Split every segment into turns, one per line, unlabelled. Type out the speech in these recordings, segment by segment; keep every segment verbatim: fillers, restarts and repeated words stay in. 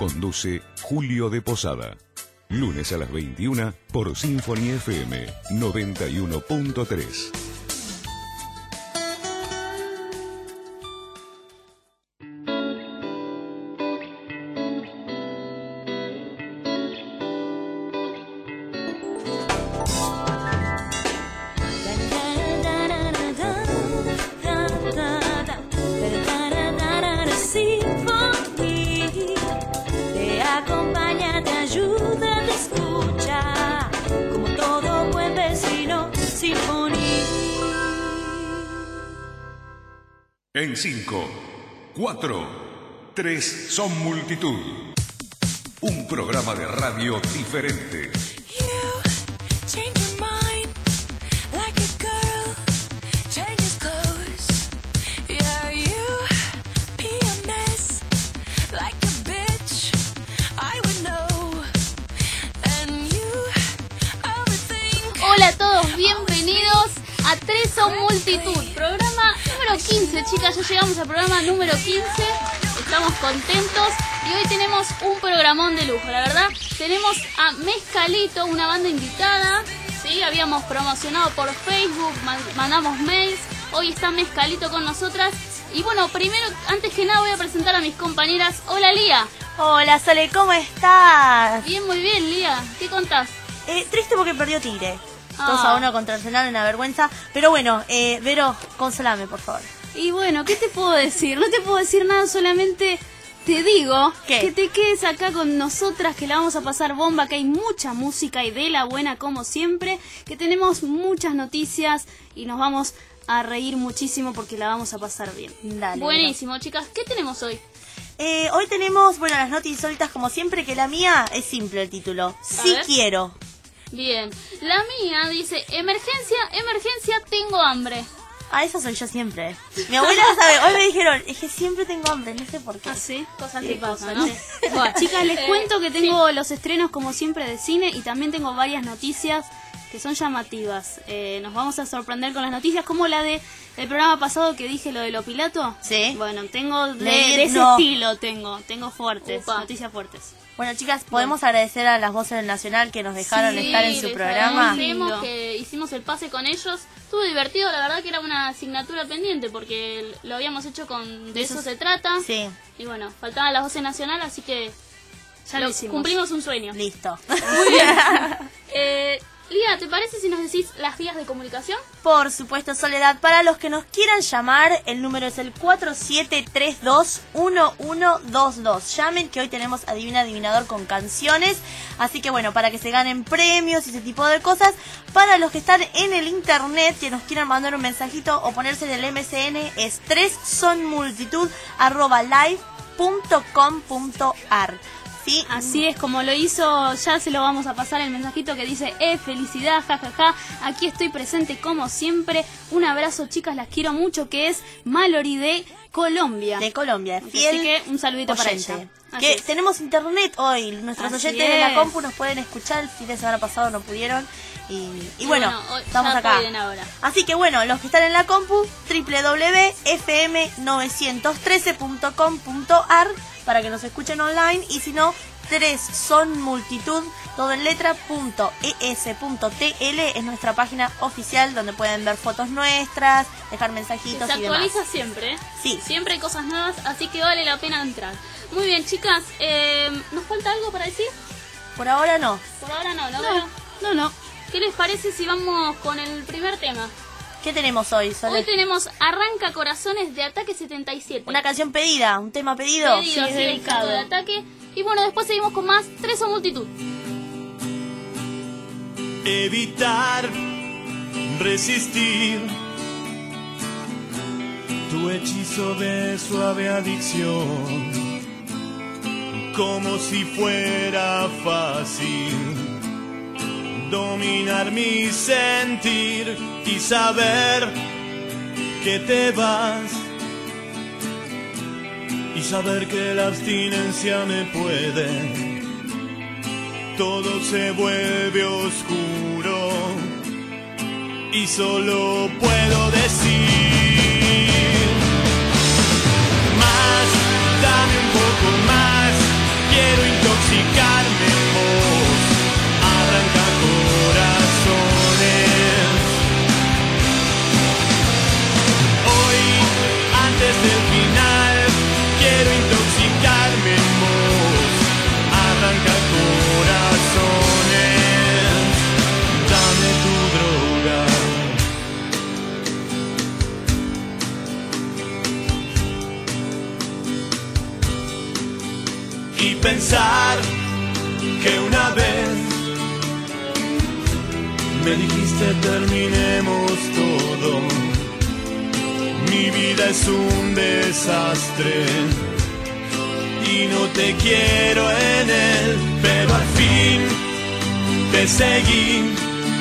Conduce Julio de Posada. Lunes a las veintiuna por Symphony F M noventa y uno punto tres. En cinco, cuatro, tres son multitud. Un programa de radio diferente.
Hola a todos, bienvenidos a Tres son multitud, programa número quince, chicas, ya llegamos al programa número quince, estamos contentos y hoy tenemos un programón de lujo, la verdad. Tenemos a Mezcalito, una banda invitada, ¿sí? Habíamos promocionado por Facebook, mandamos mails, hoy está Mezcalito con nosotras. Y bueno, primero, antes que nada voy a presentar a mis compañeras. Hola, Lía.
Hola, Sole, ¿cómo estás?
Bien, muy bien, Lía, ¿qué contás?
Eh, triste porque perdió Tigre.
Ah.
dos a uno contra Arsenal, una vergüenza. Pero bueno, eh, Vero, consolame, por favor.
Y bueno, ¿qué te puedo decir? No te puedo decir nada, solamente te digo
¿Qué?
que te quedes acá con nosotras, que la vamos a pasar bomba, que hay mucha música y de la buena como siempre, que tenemos muchas noticias y nos vamos a reír muchísimo porque la vamos a pasar bien.
Dale.
Buenísimo, Vero. Chicas, ¿qué tenemos hoy?
Eh, hoy tenemos, bueno, las noticias insólitas como siempre, que la mía es simple el título. Sí
ver.
quiero.
Bien, la mía dice, emergencia, emergencia, tengo hambre.
Ah, eso soy yo siempre. Mi abuela sabe, hoy me dijeron, es que siempre tengo hambre, no sé por qué.
Ah, sí, cosas
Sí,
que pasan,
cosas,
¿no?
sí.
Bueno, chicas, les
Eh,
cuento que tengo los estrenos como siempre de cine y también tengo varias noticias que son llamativas. Eh, nos vamos a sorprender con las noticias, como la de el programa pasado que dije lo de lo Pilato.
Sí.
Bueno, tengo de,
Le-
de ese
no.
estilo, tengo, tengo fuertes,
Upa.
noticias fuertes.
Bueno, chicas, podemos agradecer a las voces del Nacional que nos dejaron
Sí,
estar en su
les
programa.
agradecemos que hicimos el pase con ellos. Estuvo divertido, la verdad que era una asignatura pendiente porque lo habíamos hecho con De eso,
Eso
se trata.
Sí,
Y bueno, faltaba la voz nacional, así que ya
lo
lo
hicimos.
cumplimos un sueño.
listo.
Muy bien. eh, Lía, ¿te parece si nos decís las vías de comunicación?
Por supuesto, Soledad. Para los que nos quieran llamar, el número es el cuatro siete tres dos uno uno dos dos. Llamen, que hoy tenemos Adivina Adivinador con canciones. Así que bueno, para que se ganen premios y ese tipo de cosas. Para los que están en el internet, que nos quieran mandar un mensajito o ponerse en el M S N, es tres son multitud arroba live punto com punto ar. Sí,
Así es, como lo hizo, ya se lo vamos a pasar el mensajito que dice, eh, felicidad, jajaja, aquí estoy presente como siempre, un abrazo, chicas, las quiero mucho, que es Mallory de Colombia.
de Colombia, fiel.
Así que un saludito para
oyente.
ella. Así
Que
es.
tenemos internet hoy, nuestros
Así
oyentes de la
es.
compu nos pueden escuchar, el fin de semana pasado no pudieron y, y,
Y
bueno,
bueno, hoy
estamos
ya
acá.
pueden ahora.
Así que bueno, los que están en la compu, doble u doble u doble u punto f m novecientos trece punto com punto ar para que nos escuchen online, y si no, tres son multitud, todo en letra, punto es punto tl es nuestra página oficial donde pueden ver fotos nuestras, dejar
Que
mensajitos
se
y demás.
actualiza siempre, ¿eh?
Sí.
Siempre hay cosas nuevas, así que vale la pena entrar. Muy bien, chicas, eh, ¿nos falta algo para decir?
Por ahora no.
Por ahora no, ¿no? No, no, no. ¿Qué les parece si vamos con el primer tema?
¿Qué tenemos hoy, Sole?
Hoy tenemos Arranca Corazones de Ataque setenta y siete.
Una canción pedida, un tema pedido.
Pedido,
Sí,
sí, el canto de Ataque. Y bueno, después seguimos con más Tres son multitud.
Evitar, resistir tu hechizo de suave adicción, como si fuera fácil dominar mi sentir y saber que te vas, y saber que la abstinencia me puede. Todo se vuelve oscuro y solo puedo decir más, dame un poco más, quiero y pensar que una vez me dijiste terminemos todo. Mi vida es un desastre y no te quiero en él, pero al fin te seguí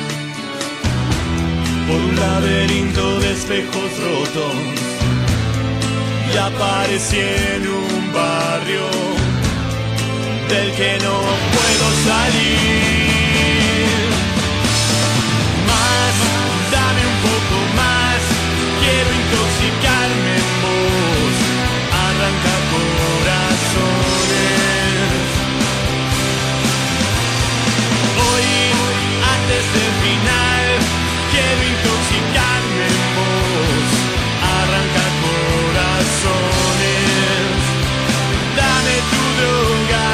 por un laberinto de espejos rotos y aparecí en un barrio del que no puedo salir. Más, dame un poco más, quiero intoxicarme en vos, arranca corazones. Hoy, antes del final, quiero intoxicarme en vos, arranca corazones. Dame tu droga.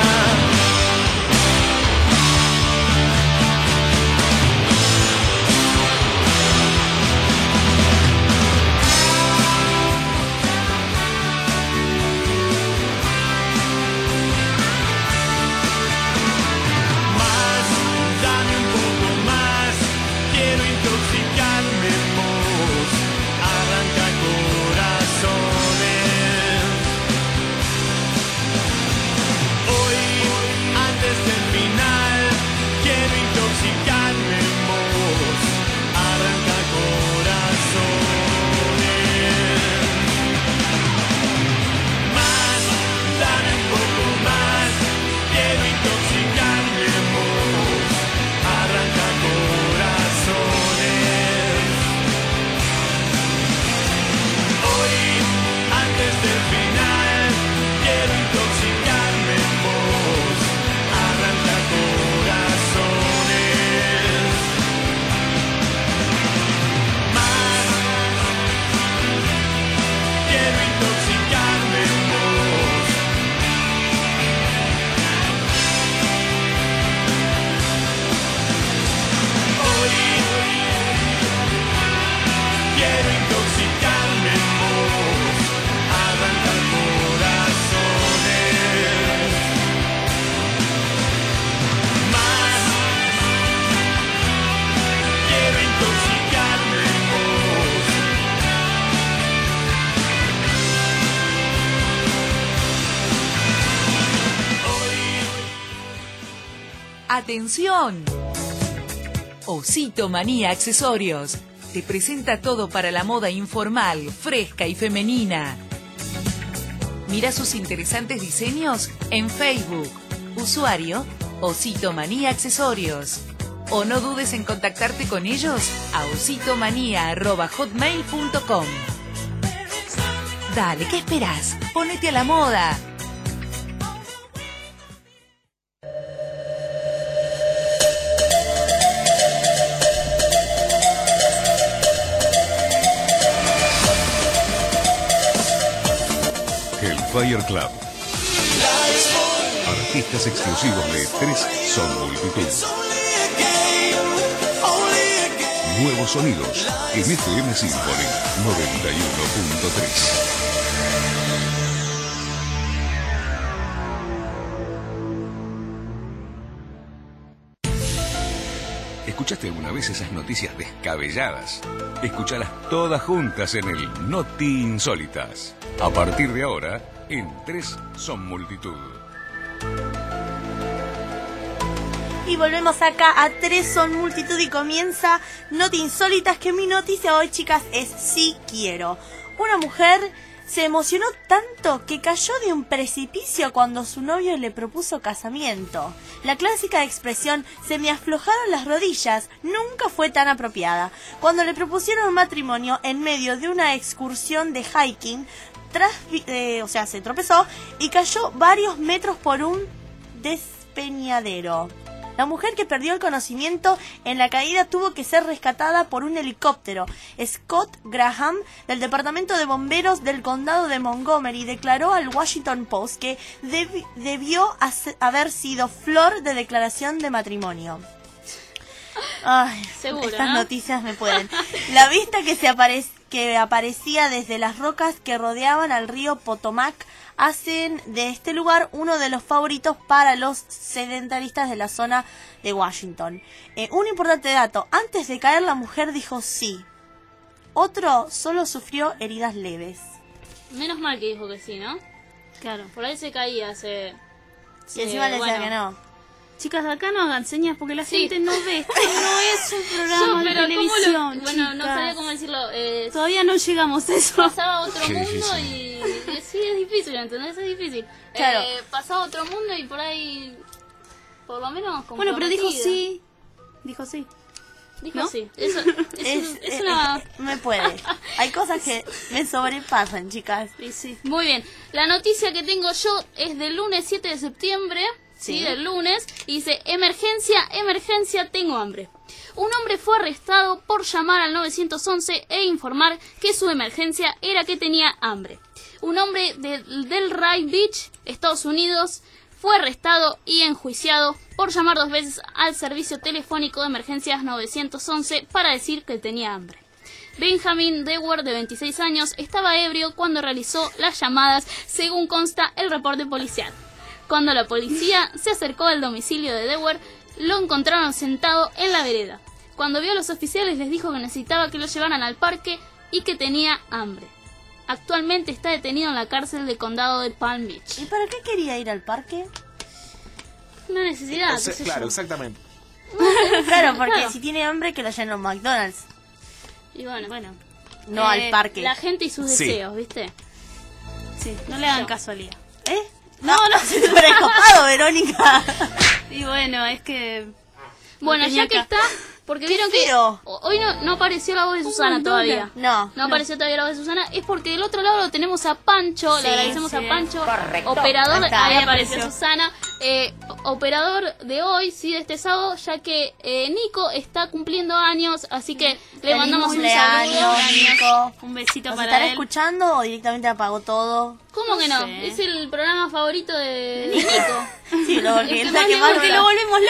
¡Atención! Osito Manía Accesorios te presenta todo para la moda informal, fresca y femenina. Mira sus interesantes diseños en Facebook. Usuario Osito Manía Accesorios. O no dudes en contactarte con ellos a ositomanía arroba hotmail punto com. Dale, ¿qué esperás? Ponete a la moda.
Fire Club. Artistas exclusivos de Tres Son Multitud. Nuevos sonidos en F M Symphony noventa y uno punto tres. ¿Escuchaste alguna vez esas noticias descabelladas? Escúchalas todas juntas en el Noti Insólitas. A partir de ahora, en Tres Son Multitud.
Y volvemos acá a Tres Son Multitud y comienza Noti Insólitas, que mi noticia hoy, chicas, es Sí Quiero. Una mujer se emocionó tanto que cayó de un precipicio cuando su novio le propuso casamiento. La clásica expresión "se me aflojaron las rodillas" nunca fue tan apropiada. Cuando le propusieron matrimonio en medio de una excursión de hiking, tras, eh, o sea, se tropezó y cayó varios metros por un despeñadero. La mujer, que perdió el conocimiento en la caída, tuvo que ser rescatada por un helicóptero. Scott Graham, del Departamento de Bomberos del Condado de Montgomery, declaró al Washington Post que deb- debió haber sido flor de declaración de matrimonio. Ay,
Seguro,
estas
¿no?
noticias me pueden. La vista que se aparece que aparecía desde las rocas que rodeaban al río Potomac hacen de este lugar uno de los favoritos para los sedentaristas de la zona de Washington. Eh, un importante dato, antes de caer la mujer dijo sí. Otro solo sufrió heridas leves.
Menos mal que dijo que sí, ¿no?
Claro.
Por ahí se caía, se...
Y encima
eh,
le decía
bueno.
que no.
Chicas, acá no hagan señas porque la
Sí.
gente no ve. Esto no es un programa
Yo,
de
pero ¿cómo
televisión,
lo... Bueno, no
chicas.
sabía cómo decirlo. Eh,
Todavía no llegamos a eso.
pasaba a otro
Sí, sí,
mundo
sí.
y, y sí, es difícil, ¿entendés? Es difícil.
Claro.
Eh, pasaba a otro mundo y por ahí, por lo menos
Bueno, pero dijo
comprometida.
sí. Dijo sí.
Dijo
¿no?
sí. Eso, es,
Es,
un- es
eh,
una...
eh, me puede. Hay cosas que me sobrepasan, chicas.
Sí, sí.
Muy bien. La noticia que tengo yo es del lunes siete de septiembre. Sí,
Sí.
del lunes. Y dice, emergencia, emergencia, tengo hambre. Un hombre fue arrestado por llamar al nueve once e informar que su emergencia era que tenía hambre. Un hombre de Delray Beach, Estados Unidos, fue arrestado y enjuiciado por llamar dos veces al servicio telefónico de emergencias nueve once para decir que tenía hambre. Benjamin Dewar, de veintiséis años, estaba ebrio cuando realizó las llamadas, según consta el reporte policial. Cuando la policía se acercó al domicilio de Dewar, lo encontraron sentado en la vereda. Cuando vio a los oficiales les dijo que necesitaba que lo llevaran al parque y que tenía hambre. Actualmente está detenido en la cárcel del condado de Palm Beach.
¿Y para qué quería ir al parque?
Una necesidad,
O
qué
sea,
sé
claro,
yo.
exactamente.
Claro, porque
Claro.
si tiene hambre que lo lleven a un McDonald's,
Y bueno,
Bueno,
no
eh,
al parque.
La gente y sus
Sí.
deseos, ¿viste?
sí, no le hagan
Yo.
caso a Lía.
¿Eh? No, no, se te recopado, Verónica.
Y bueno, es que...
Bueno,
tenía
ya que
acá.
está, porque vieron que
feo.
ho- hoy no, no apareció la voz de
Un
Susana
montón
todavía.
de-
No.
No apareció todavía la voz de Susana, es porque del otro lado lo tenemos a Pancho,
Sí,
le agradecemos
sí.
a Pancho,
Correcto.
operador,
Ahí está.
ahí
Ahí
apareció
apareció.
Susana, eh, operador de hoy, sí, de este sábado, ya que eh, Nico está cumpliendo años, así que le
Feliz
mandamos un
cumpleaños,
saludo.
Nico.
Un besito
¿Nos
para
estará
él.
escuchando o directamente apagó todo?
¿Cómo que no?
sé.
Es el programa favorito de, de Nico.
Sí, lo
El
que
que
él
más
saque
le
más
gusta,
Porque lo volvemos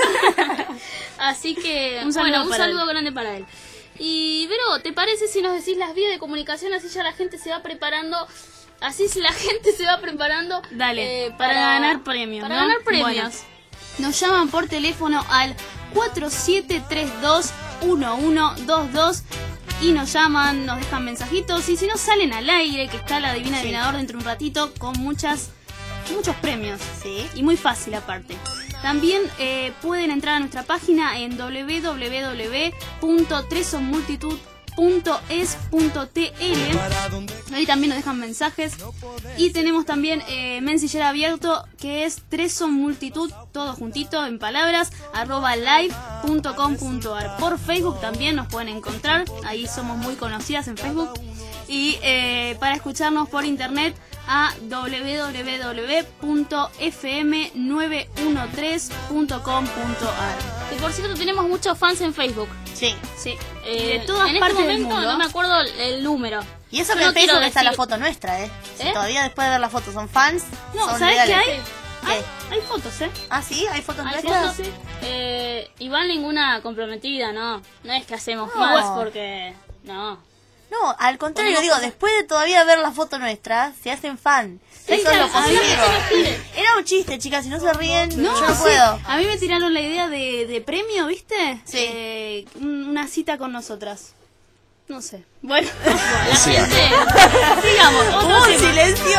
loco.
Así que,
Un saludo
bueno, un
para
saludo
él.
grande para él. Y, Vero, ¿te parece si nos decís las vías de comunicación? Así ya la gente se va preparando. Así si la gente se va preparando.
Dale,
eh,
para, ganar premios,
Para
¿no?
ganar premios.
Bueno, nos llaman por teléfono al cuatro siete tres dos uno uno dos dos y nos llaman, nos dejan mensajitos y si no salen al aire, que está la Divina
Sí.
Adivinador dentro de un ratito con muchas muchos premios.
Sí.
Y muy fácil aparte. También eh, pueden entrar a nuestra página en w w w punto tresonmultitud punto es punto t l. Ahí también nos dejan mensajes. Y tenemos también eh, mensillero abierto que es tresonmultitud, todo juntito en palabras, arroba live punto com punto ar. Por Facebook también nos pueden encontrar. Ahí somos muy conocidas en Facebook. Y eh, para escucharnos por internet a w w w punto f m nueve uno tres punto com punto ar.
Y por cierto, tenemos muchos fans en Facebook.
Sí.
Sí,
Eh,
de todas
en
partes
este
del
momento
mundo.
no me acuerdo el, el número.
Y eso
Yo
que
no
en Facebook
quiero
está la
decir-
foto nuestra, ¿eh? Si
¿Eh?
todavía después de ver la foto son fans,
No,
son
¿sabes qué
legales.
hay?
¿Qué?
Hay, hay fotos, ¿eh?
Ah, sí, hay fotos
Hay
nuestras.
fotos, eh, igual ninguna comprometida, ¿no? No es que hacemos
No.
más porque... No.
No, al contrario,
Ponemos
digo,
cosas-
después de todavía ver la foto nuestra, se hacen fan.
Sí,
Eso es lo
claro, a mí no
positivo.
se me quiere.
Era un chiste, chicas, si no se ríen,
No,
yo no
sí.
puedo.
A mí me tiraron la idea de, de premio, ¿viste?
Sí.
Eh, un- una cita con nosotras. No sé. Bueno,
La gente...
sigamos. Otro
Hubo un
tema.
silencio.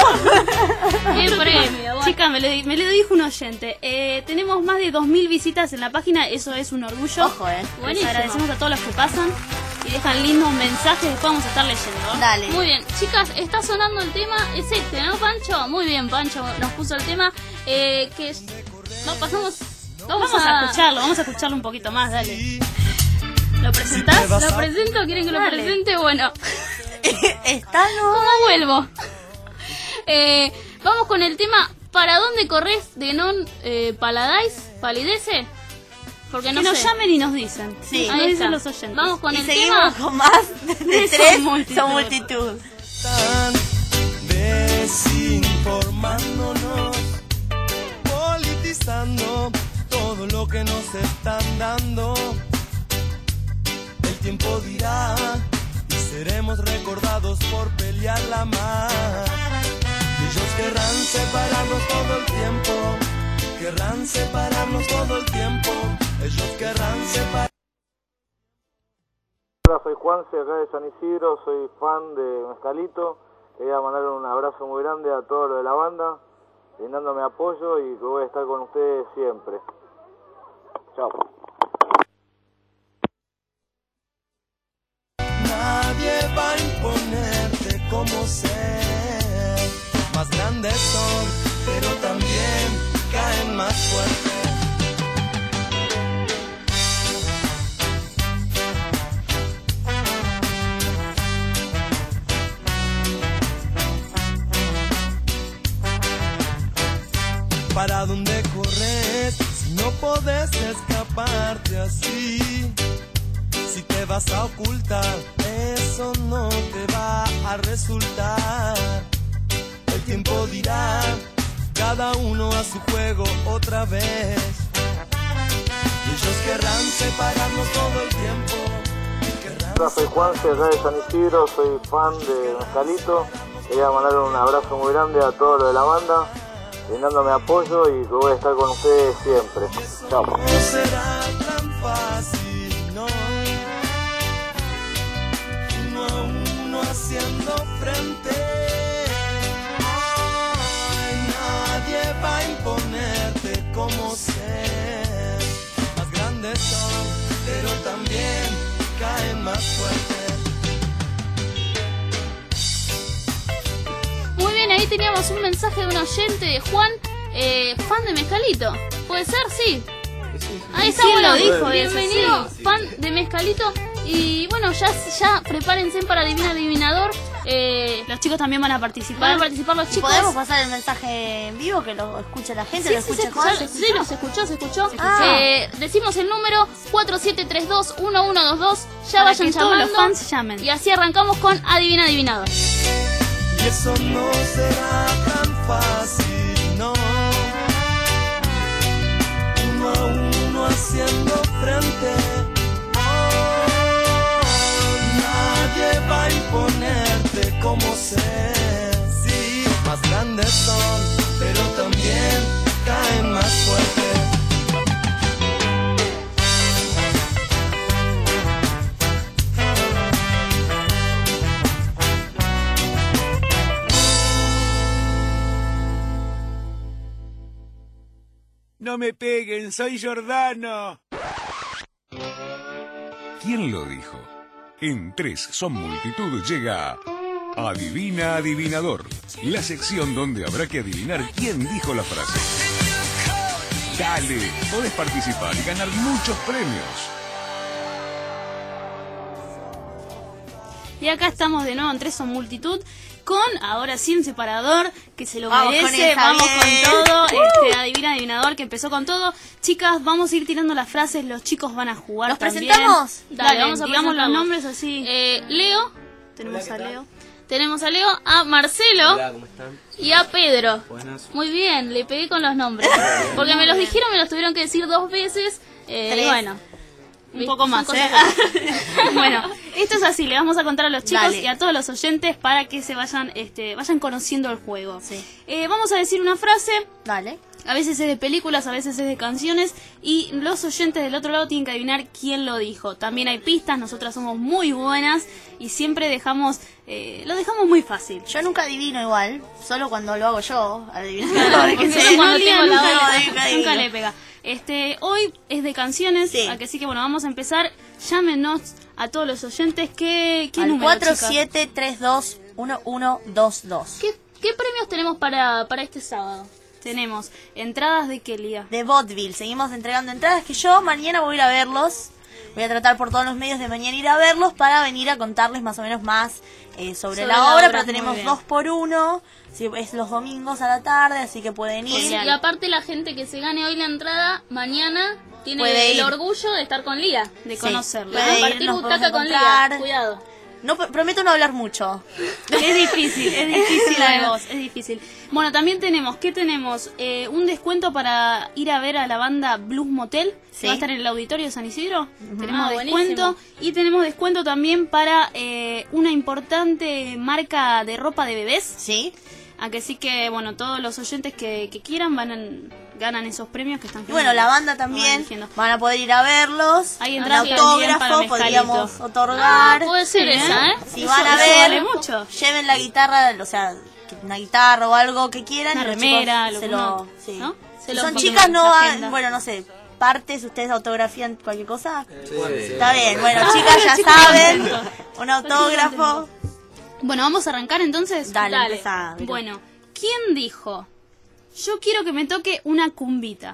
Bien premio, bueno.
Chica, me lo, di- me lo dijo un oyente. Eh, tenemos más de dos mil visitas en la página, eso es un orgullo.
Ojo, eh.
Les
Buenísimo.
agradecemos a todos los que pasan y dejan lindos mensajes, después vamos a estar leyendo.
Dale.
Muy bien, chicas, está sonando el tema, es este, ¿no, Pancho? Muy bien, Pancho nos puso el tema, eh, que es... No, pasamos... Vamos,
Vamos a escucharlo, vamos a escucharlo un poquito más, dale. ¿Lo presentás?
¿Lo presento? ¿Quieren que lo
Dale.
presente? Bueno,
Está, no.
¿cómo vuelvo? Eh, vamos con el tema ¿Para dónde corres de non eh, paladais? ¿Palidece? Porque no
que nos
sé.
ven y nos dicen.
Sí.
nos
Ahí
dicen
está.
los oyentes.
Vamos con
Y
el
seguimos
tema.
con más de
Tres
tres
son multitud.
son multitud.
Están desinformándonos, politizando todo lo que nos están dando. El tiempo dirá y seremos recordados por pelearla más. Ellos querrán separarnos todo el tiempo, querrán separarnos todo el tiempo, ellos querrán separarnos.
Hola, soy Juanse, acá de San Isidro, soy fan de Mezcalito. Quería mandarle un abrazo muy grande a todos los de la banda, brindándome apoyo y que voy a estar con ustedes siempre. Chao.
Nadie va a imponerte como ser. Más grandes son, pero también caen más fuerte. ¿Para dónde corres si no podés escaparte así? Si te vas a ocultar, eso no te va a resultar. El tiempo dirá, cada uno a su juego otra vez. Y ellos querrán separarnos todo el tiempo.
Hola, soy Juanse, acá de San Isidro, soy fan de Mezcalito. Quería mandarle un abrazo muy grande a todos los de la banda, brindándome apoyo y que voy a estar con ustedes siempre. Chao.
No será tan fácil, no. Uno a uno haciendo frente. Ay, nadie va a imponerte como ser. Más grandes son, pero también caen más fuerte.
Muy bien, ahí teníamos un mensaje de un oyente de Juan, eh, fan de Mezcalito. ¿Puede ser? Sí. Ahí está,
Sí,
bueno,
lo dijo,
bienvenido,
sí.
fan de Mezcalito. Y bueno, ya, ya prepárense para Adivina Adivinador. Eh,
Los chicos también van a participar.
van a participar los
¿Y
chicos.
podemos pasar el mensaje en vivo que lo escuche la gente?
Sí,
¿Lo
sí,
escucha
se
Juan?
escuchó, sí, no, se escuchó, se escuchó.
Ah.
Eh, decimos el número cuatro siete tres dos uno uno dos dos. Ya
Para
vayan
que todos
llamando.
los fans llamen.
Y así arrancamos con Adivina Adivinador.
Y eso no será tan fácil, no. Uno a uno haciendo frente. Oh, nadie va a imponerte como ser. Sí, más grandes son, pero también caen más fuerte.
No me peguen, soy Giordano.
¿Quién lo dijo? En Tres Son Multitud llega Adivina Adivinador, la sección donde habrá que adivinar quién dijo la frase. Dale, podés participar y ganar muchos premios.
Y acá estamos de nuevo en Tres Son Multitud con, ahora sí, un separador que se lo
Vamos con
merece.
esa,
Vamos
bien.
con todo. Este, adivina, adivinador, que empezó con todo. Chicas, vamos a ir tirando las frases. Los chicos van a jugar
¿Los
también.
presentamos?
Dale,
Dale,
vamos a digamos los
presentarlos.
nombres así.
Eh, Leo,
Tenemos a Leo.
tenemos a Leo, a Marcelo
¿cómo están?
y a Pedro.
Buenas.
Muy bien, le pegué con los nombres. Porque me los dijeron, me los tuvieron que decir dos veces. Eh,
Tres.
y bueno.
Un poco más,
Son
¿eh?
cosas
Bueno, esto es así, le vamos a contar a los chicos
Dale.
y a todos los oyentes para que se vayan, este, vayan conociendo el juego.
Sí.
Eh, vamos a decir una frase,
Dale.
a veces es de películas, a veces es de canciones, y los oyentes del otro lado tienen que adivinar quién lo dijo. También hay pistas, nosotras somos muy buenas y siempre dejamos, eh, lo dejamos muy fácil.
Yo nunca adivino igual, solo cuando lo hago yo. Adivino.
Porque
Sí,
yo cuando
Lía
tengo la
nunca,
otra,
nunca
nunca adivino.
le pega. Este, hoy es de canciones,
Sí.
así que bueno, vamos a empezar. Llámenos a todos los oyentes. ¿Qué, qué
Al
número,
cuatro
chicas?
siete tres dos uno uno dos dos.
¿Qué, qué premios tenemos para, para este sábado?
Tenemos entradas de Kelia.
De Vaudeville. Seguimos entregando entradas que yo mañana voy a ir a verlos. Voy a tratar por todos los medios de mañana ir a verlos para venir a contarles más o menos más eh, sobre,
Sobre
la,
la
obra,
obra,
pero
muy
tenemos
bien.
dos por uno. Sí, es los domingos a la tarde, así que pueden ir.
Y aparte la gente que se gane hoy la entrada, mañana tiene
Puede
el
ir.
orgullo de estar con Lía.
De
Sí.
conocerla.
Puede ir,
Compartir
nos
butaca
podemos
con Lía.
encontrar.
Cuidado.
No, prometo no hablar mucho.
Es difícil, es difícil la de vos, es difícil. Bueno, también tenemos, ¿qué tenemos? Eh, un descuento para ir a ver a la banda Blues Motel,
Sí.
que va a estar en el auditorio de San Isidro. Tenemos
Ah,
descuento.
buenísimo.
Y tenemos descuento también para eh, una importante marca de ropa de bebés.
¿Sí?
A que sí que, bueno, todos los oyentes que, que quieran van a- ganan esos premios que están
Y bueno, la banda también van a poder ir a verlos.
Hay
Un
entradas también para
autógrafo
Mezcalito.
podríamos
Ah,
otorgar.
puede ser
Sí,
esa, ¿eh?
Si
Eso-
van a
eso
ver,
vale mucho.
lleven la guitarra, o sea, una guitarra o algo que quieran.
Una
y los
remera,
chicos
lo
se
que
lo,
uno-
sí.
¿no?
Se
Si
lo
son
ponen
chicas,
en
no,
la
van-
agenda.
bueno, no sé, partes, ustedes autografían cualquier cosa.
Sí, sí.
Está bien, bueno,
Ah,
chicas, ya
chicos
saben,
contentos.
un autógrafo.
Bueno, vamos a arrancar entonces.
Dale, empezá, Vero.
Bueno, ¿quién dijo? Yo quiero que me toque una cumbita.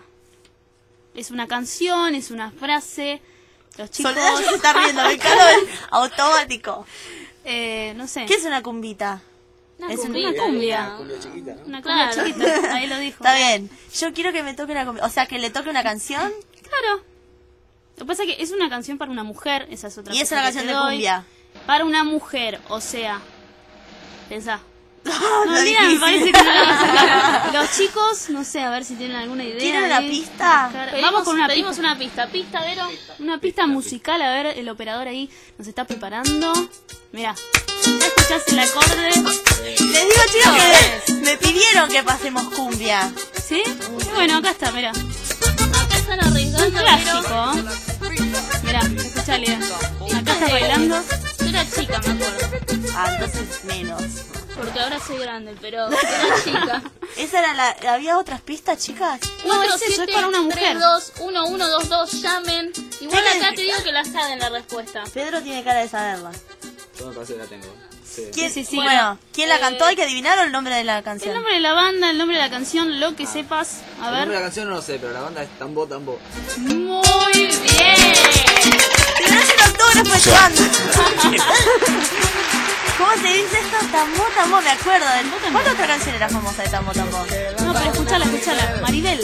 Es una canción, es una frase. Los chicos.
Soledad ya se está riendo, me cago en automático.
eh, no sé.
¿Qué es una cumbita?
Una
Es
cumbita,
una cumbia.
Cumbia chiquita, ¿no?
Una cumbia
Claro.
chiquita. Ahí lo dijo.
Está bien. Yo quiero que me toque una cumbia. O sea, que le toque una canción
Claro. Lo que pasa es que es una canción para una mujer. Esa es otra
y es
cosa
una
que
canción
te
de
doy.
cumbia.
Para una mujer, o sea. Pensá.
Lo
No, mira, me
difícil.
parece que no la vas a sacar. Los chicos, no sé, a ver si tienen alguna idea.
¿Tienen una
de-
pista?
Claro,
Pedimos,
Vamos con una
pedimos
pista.
una pista. Pista, Vero.
Una pista musical, a ver, el operador ahí nos está preparando. Mira, ya escuchás el acorde.
Les digo, chicos, que me pidieron que pasemos cumbia.
¿Sí? Bueno, acá está, mira.
Acá están arriesgando, Vero.
Clásico. Mira, escuchale. Acá está bailando.
Yo era chica, me acuerdo.
Ah, entonces menos.
Porque ahora soy grande, pero era chica.
¿Esa era la... ¿Había otras pistas, chicas?
No, es eso, es para una mujer.
tres dos uno uno dos dos, llamen. Igual
¿Qué?
acá te digo que la saben la respuesta.
Pedro tiene cara de saberla.
Yo me parece que la tengo. Sí.
¿Quién,
Sí, sí,
bueno,
bueno,
¿quién la
eh,
cantó? Hay que adivinar o el nombre de la
El
canción.
nombre de la banda, el nombre de la canción, lo que sepas. A
El nombre de la
ver.
canción no lo sé, pero la banda es Tambo Tambo.
Muy bien.
Pero no es el autógrafo de tu banda. ¿Cómo se dice esto? Tambo, tambo, me acuerdo. del- ¿Cuál otra canción era famosa de Tambo, tambo?
No, pero escúchala, escúchala. Maribel.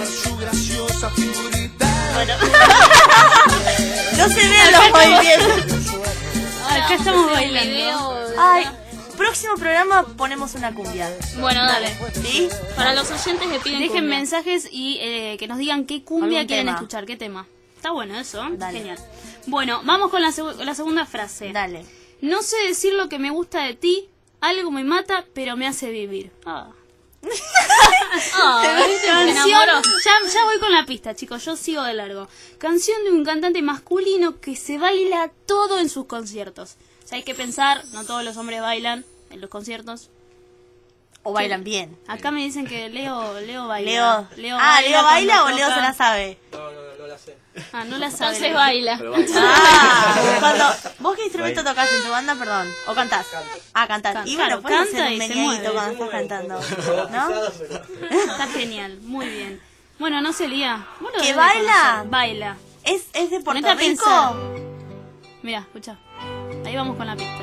Bueno. No se ven los movimientos.
Acá estamos
Un
bailando.
video.
Ay, próximo programa ponemos una cumbia.
Bueno, dale.
¿Sí?
Para los oyentes que piden
Dejen
cumbia.
mensajes y eh, que nos digan qué cumbia
Algún
quieren
tema.
escuchar, qué tema. Está bueno eso, ¿eh?
Dale.
Genial. Bueno, vamos con la, seg- la segunda frase.
Dale.
No sé decir lo que me gusta de ti, algo me mata, pero me hace vivir. Ah.
Ah, ¿viste? Me
Canción,
enamoró.
ya, ya voy con la pista, chicos, yo sigo de largo. Canción de un cantante masculino que se baila todo en sus conciertos. O sea, hay que pensar, no todos los hombres bailan en los conciertos.
O bailan bien.
Acá me dicen que Leo, Leo baila.
Leo. Ah, ¿Leo baila
cuando
o Leo
toca.
se la sabe?
No, no, no la sé.
Ah, no la sabe.
Entonces
Leo.
baila.
Pero baila.
Ah, cuando ¿vos qué instrumento tocás en tu banda, perdón? ¿O cantás? Ah, cantás.
Canta.
Y bueno,
Claro,
puedes
canta
hacer un
y se
meneadito
mueve.
cuando estás cantando, ¿no?
Está genial, muy bien. Bueno, no se lía. Vos lo
¿Que
debes
baila?
conocer. Baila.
¿Es, es de Puerto
Ponete a
Rico?
pensar. Mira, escucha. Ahí vamos con la pista.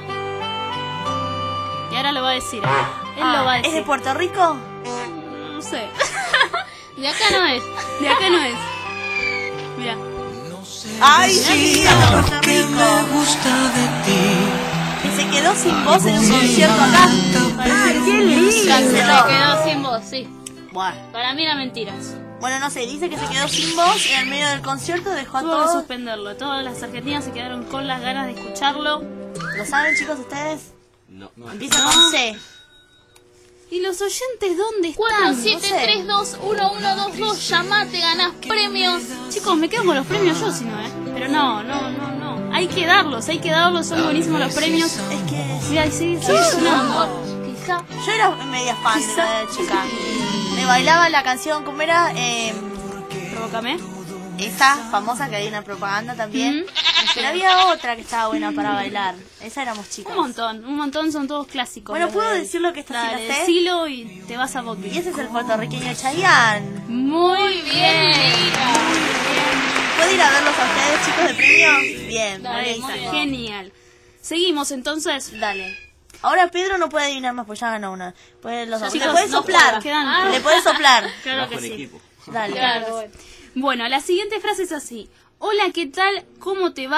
Y ahora lo va a decir. Él
Ah,
lo va a
¿es
decir.
de Puerto Rico?
No sé.
De acá no es.
De acá no es. Mira.
¡Ay, sí! ¡Es de Puerto Rico! Que se quedó sin voz en un concierto acá. ¡Ay, qué lindo!
Se
Canceló.
quedó sin voz, sí.
Bueno.
Para mí era mentiras.
Bueno, no sé, dice que se quedó sin voz en el medio del concierto, dejó a
Tuvo que
todos.
suspenderlo. Todas las argentinas se quedaron con las ganas de escucharlo.
¿Lo saben, chicos, ustedes?
No, no.
Empieza con C.
¿Y los oyentes dónde
cuatro
están?
siete tres dos uno uno dos dos, llamate, ganás premios.
Chicos, me quedo con los premios yo, si no, ¿eh? Pero no, no, no, no. Hay que darlos, hay que darlos. Son buenísimos los premios.
Es que
Mira, y sigue, sigue sonando.
Quizá.
yo era media fan de la chica. Me bailaba la canción, ¿cómo era? Eh,
Provócame.
esa famosa que hay una propaganda también. Pero había otra que estaba buena para bailar. Esa éramos chicas.
Un montón, un montón, son todos clásicos.
Bueno,
los
¿puedo
de-
decir lo que esta sí
la
la
de
sé?
Silo y te vas a Bondi.
Y ese es el puertorriqueño Chayanne.
Muy bien.
¿Puedo ir a verlos a ustedes, chicos de premio? Bien,
Dale,
buenísimo.
muy bien.
Genial. Seguimos entonces.
Dale. Ahora Pedro no puede adivinar más, pues ya ganó una. Puede los dos.
Chicos,
Le puedes
no
soplar.
puedo, quedan- Ah.
Le puedes soplar.
Claro que
Trabajo en
sí.
equipo.
Dale.
Claro, bueno.
Bueno, la siguiente frase es así. Hola, ¿qué tal? ¿Cómo te va?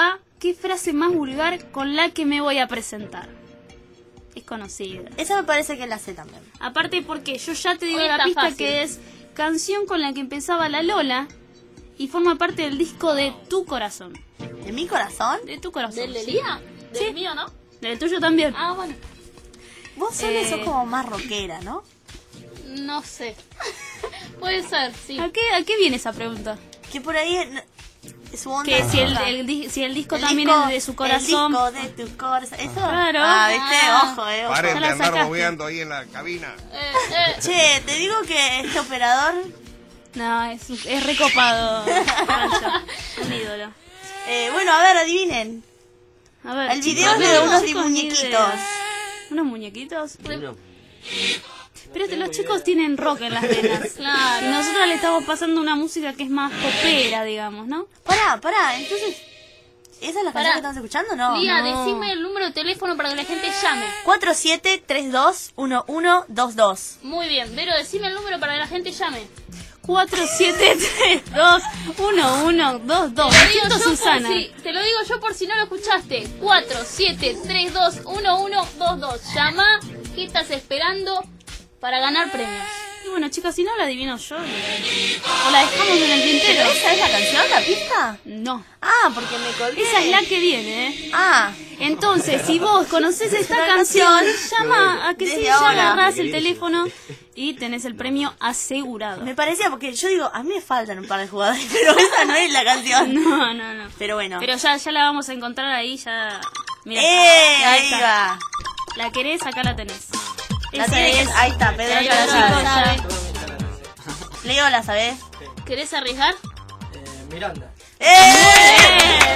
qué frase más vulgar con la que me voy a presentar. Es conocida.
Esa me parece que la sé también.
Aparte porque yo ya te digo
Hoy
la
está
pista
fácil.
que es canción con la que empezaba la Lola y forma parte del disco de Tu Corazón.
¿De mi corazón?
De Tu Corazón.
¿Del de
sí.
Lía? ¿Del
Sí.
mío, no?
Del tuyo también.
Ah, bueno.
Vos Sole,
Eh.
sos como más rockera, ¿no?
No sé. Puede ser, sí.
¿A qué, ¿A qué viene esa pregunta?
Que por ahí eh, su onda...
Que si el,
Ajá.
el di- si el disco
El
también
disco-
es de su corazón.
El disco de tu corazón. ¿Eso?
Claro.
Ah, viste,
Ah.
ojo, eh. Ojo.
Paren
Ya
de
la
andar
sacaste.
moviendo ahí en la cabina.
Eh, eh,
Che, te digo que este operador...
No, es, es recopado. Pancho. Un ídolo.
Eh, bueno, a ver, adivinen.
A ver,
El
chicos,
video es de
los
unos
chicos ni
muñequitos.
idea. ¿Unos muñequitos? Pero este- los chicos tienen rock en las venas.
Claro.
Y nosotros le estamos pasando una música que es más popera, digamos, ¿no?
Pará, pará, entonces... ¿Esa es la
Pará.
canción que estamos escuchando? No.
Lía,
no.
decime el número de teléfono para que la gente llame.
cuatro siete tres dos uno uno dos dos.
Muy bien. Vero, decime el número para que la gente llame.
cuatro siete tres dos uno uno dos dos.
Te lo digo
Siento
yo por
Susana.
si, te lo digo yo por si no lo escuchaste. cuatro siete tres dos uno uno dos dos. Llama. ¿Qué estás esperando para ganar premios?
Y bueno, chicos, si no la adivino yo. O la dejamos en el
¿Pero
tintero.
esa es la canción, la pista?
No.
Ah, porque me colgué.
Esa es la que viene, ¿eh?
Ah,
Entonces, si vos conocés esta
Una
canción,
canción.
llama a que
Desde
sí, ya
ahora.
agarrás el teléfono y tenés el premio asegurado.
me parecía porque yo digo, a mí me faltan un par de jugadores, pero esa no es la canción.
No, no, no.
Pero bueno.
Pero ya, ya la vamos a encontrar ahí, ya... Mira,
¡Eh!
ahí
Ahí
está.
va.
La querés, acá la tenés.
La
Esa
tiene que-
es.
Ahí está, Pedro
Ahí
ya la
va,
sabe.
chicos, ya.
Leo, ¿la sabés?
¿Querés arriesgar?
Eh, Miranda.
¡Eh!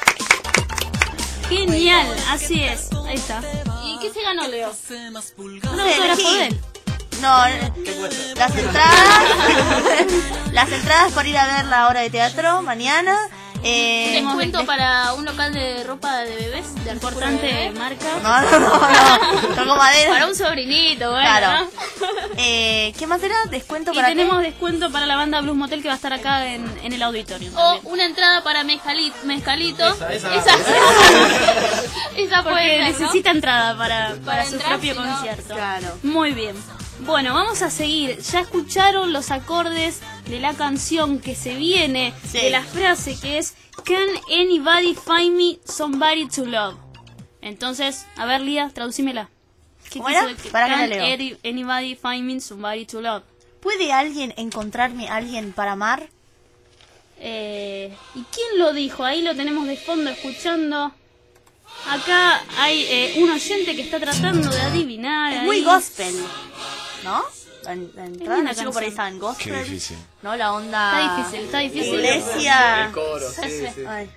Genial, así es. Ahí está.
¿Y qué se ganó, Leo?
Un
No sé,
autógrafo
elegí.
de él.
No, las entradas, las entradas por ir a ver la obra de teatro mañana. Eh,
Descuento para un local de ropa de bebés. De
Importante
Arturo
marca.
No, no, no, no, toco madera.
Para un sobrinito, bueno.
Claro.
¿no?
Eh, ¿Qué más era? ¿Descuento
Y
para
tenemos
qué?
descuento para la banda Blues Motel que va a estar acá en, en el auditorio.
O
también.
una entrada para mezcalito. mezcalito.
Esa, esa.
Esa, esa
Porque
puede ser, ¿no?
necesita entrada para, para,
Para
su
entrar,
propio
si no-
concierto.
Claro.
Muy bien. Bueno, vamos a seguir. Ya escucharon los acordes de la canción que se viene,
Sí.
de la frase que es Can anybody find me somebody to love? Entonces, a ver, Lía, traducímela. ¿Qué
¿Cómo
quiso
era?
decir?
Para que
Can
la leo.
any- anybody find me somebody to love?
¿Puede alguien encontrarme a alguien para amar?
Eh, ¿Y quién lo dijo? Ahí lo tenemos de fondo escuchando. Acá hay eh, un oyente que está tratando de adivinar.
Es muy
ahí.
gospel, ¿no? La, la entrada,
linda
los chicos por ahí
canción.
saben gospel.
Qué difícil.
¿No? La onda...
Está difícil, está difícil.
Iglesia.
El coro, sí, sí.
Ay.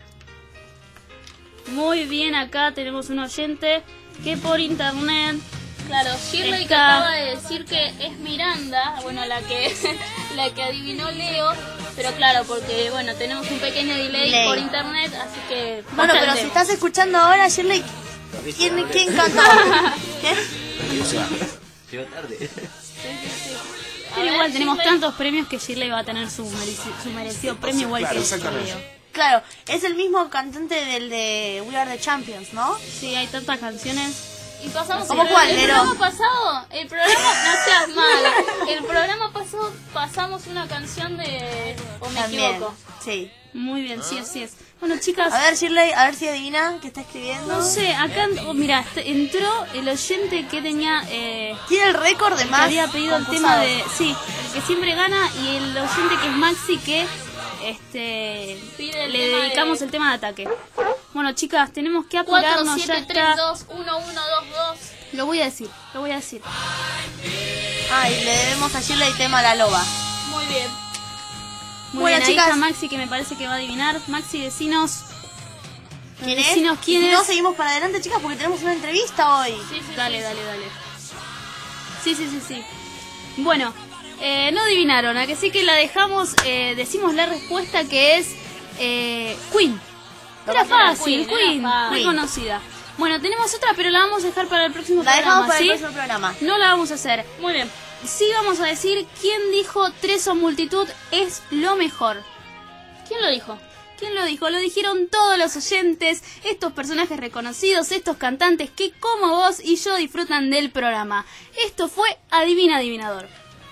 Muy bien, acá tenemos un oyente que por internet...
Claro, Shirley que
Está-
acaba de decir que es Miranda, bueno, la que la que adivinó Leo, pero claro, porque bueno, tenemos un pequeño delay,
Delay.
por internet, así que
Bueno, pero
bastante.
si estás escuchando ahora, Shirley, ¿quién, quién cantó? ¿Qué?
Llegó tarde.
A
Pero
ver,
igual tenemos
Shirley.
tantos premios que Shirley va a tener su, mereci- su merecido premio igual
Claro,
que
exactamente.
Leo.
Claro, es el mismo cantante del de We Are the Champions, ¿no?
Sí, hay tantas canciones.
Y pasamos
¿Cómo
el,
cuál,
el
Nero?
programa pasado, el programa, no seas mala, el programa pasado pasamos una canción de, o me
También.
equivoco.
Sí.
Muy bien, sí, así es. Bueno, chicas,
A ver, Shirley, a ver si adivina qué está escribiendo.
no sé, acá, oh, mira, este- entró el oyente que tenía... Eh,
Tiene el récord de
que
más.
había pedido el tema
concursados.
de... Sí, el que siempre gana y el oyente que es Maxi que este
Pide el
le
tema
dedicamos
de-
el tema de ataque. Bueno, chicas, tenemos que
cuatro
apurarnos, ya
siete tres
está.
dos uno uno dos dos.
Lo voy a decir, lo voy a decir.
Ah, y le debemos a Shirley el tema La Loba.
Muy bien.
Muy
Bueno,
bien,
chicas.
ahí está Maxi que me parece que va a adivinar. Maxi, decinos.
¿Quién es?
Decinos
Y
quién
si
es.
no, seguimos para adelante, chicas, porque tenemos una entrevista hoy.
Sí, sí,
Dale,
sí.
dale, dale. Sí, sí, sí, sí. Bueno, eh, no adivinaron, a que sí que la dejamos, eh, decimos la respuesta que es eh, Queen. Era fácil,
Queen,
Queen,
era fácil.
muy conocida. Bueno, tenemos otra, pero la vamos a dejar para el próximo
La dejamos
programa,
para
¿sí?
el próximo programa.
No la vamos a hacer. Muy bien. Sí vamos a decir quién dijo tres o multitud es lo mejor.
¿Quién lo dijo?
¿Quién lo dijo? Lo dijeron todos los oyentes, estos personajes reconocidos, estos cantantes que como vos y yo disfrutan del programa. Esto fue Adivina Adivinador.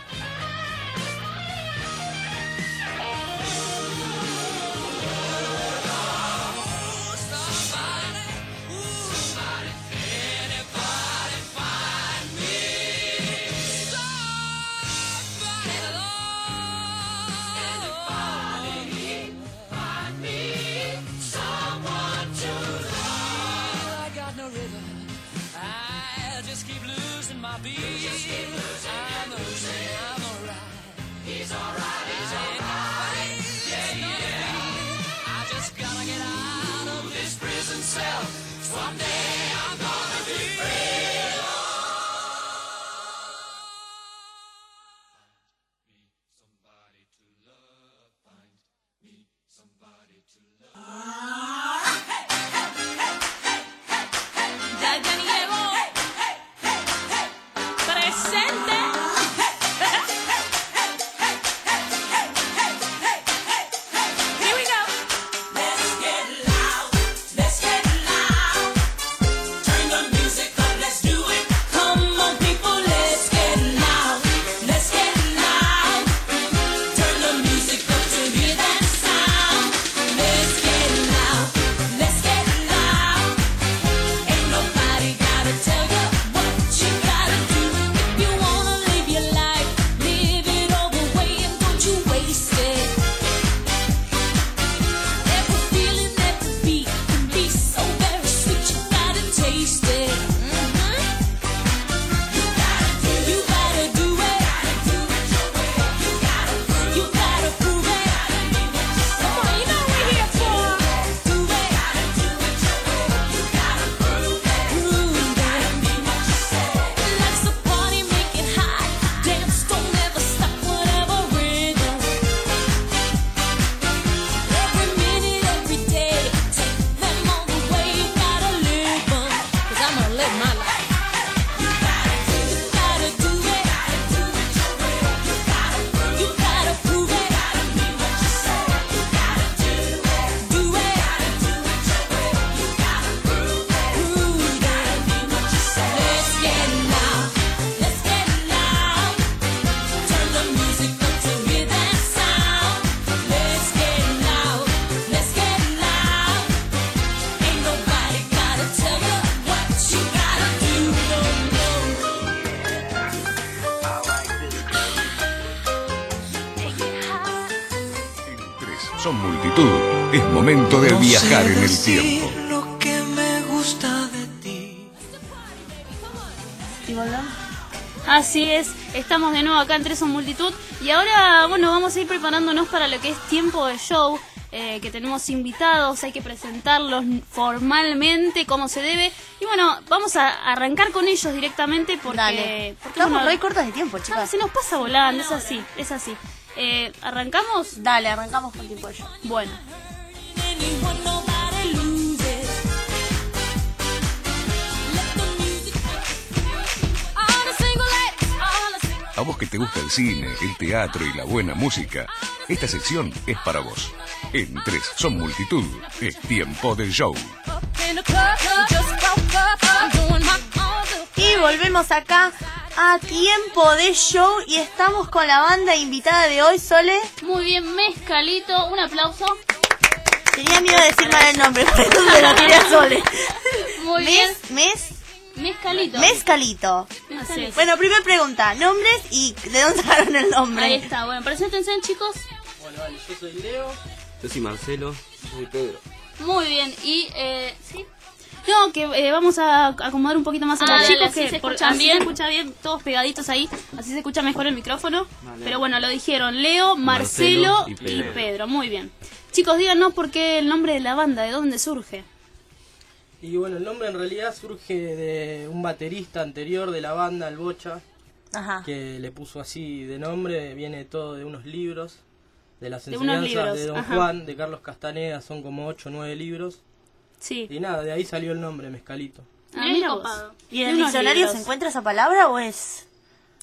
Son multitud. Es momento de viajar en el tiempo.
Lo que me gusta de ti.
¿Y volvamos?
Así es, estamos de nuevo acá en Tres Son Multitud y ahora, bueno, vamos a ir preparándonos para lo que es tiempo de show, eh, que tenemos invitados, hay que presentarlos formalmente como se debe y bueno, vamos a arrancar con ellos directamente porque...
Dale.
porque
Estamos
bueno,
re cortas de tiempo, chicas.
ah, se nos pasa volando, es así, es así. Eh, ¿Arrancamos?
Dale, arrancamos con tiempo de show.
Bueno.
A vos que te gusta el cine, el teatro y la buena música, esta sección es para vos. En Tres Son Multitud, es tiempo del show.
Y volvemos acá a tiempo de show y estamos con la banda invitada de hoy, Sole.
Muy bien, Mezcalito, un aplauso.
Tenía miedo de decir mal el nombre, por eso se lo tiré a Sole.
Muy bien.
Mes, mes,
Mezcalito.
Mezcalito.
Así es.
Bueno, primera pregunta, nombres y ¿de dónde sacaron el nombre?
Ahí está, bueno, preséntense, chicos.
Bueno, vale, yo soy Leo. Yo soy Marcelo. Yo soy Pedro.
Muy bien, y eh, ¿sí?
No, que eh, vamos a acomodar un poquito más a
Ah,
los
dale,
chicos,
así
que
se
por-
escuchan
así
bien.
se escucha bien, todos pegaditos ahí, así se escucha mejor el micrófono.
Vale.
Pero bueno, lo dijeron Leo, Marcelo,
Marcelo y
y,
Pedro.
Pedro. Muy bien. Chicos, díganos por qué el nombre de la banda, de dónde surge.
Y bueno, el nombre en realidad surge de un baterista anterior de la banda, el Bocha,
Ajá.
que le puso así de nombre. Viene todo de unos libros, de las
De unos
enseñanzas
libros,
de Don
ajá.
Juan, de Carlos Castaneda, son como ocho o nueve libros.
Sí.
Y nada, de ahí salió el nombre, Mezcalito.
Ah,
Mirá
mira
qué
vos.
copado.
¿Y en
De
el
unos
diccionario
libros.
se encuentra esa palabra o es...?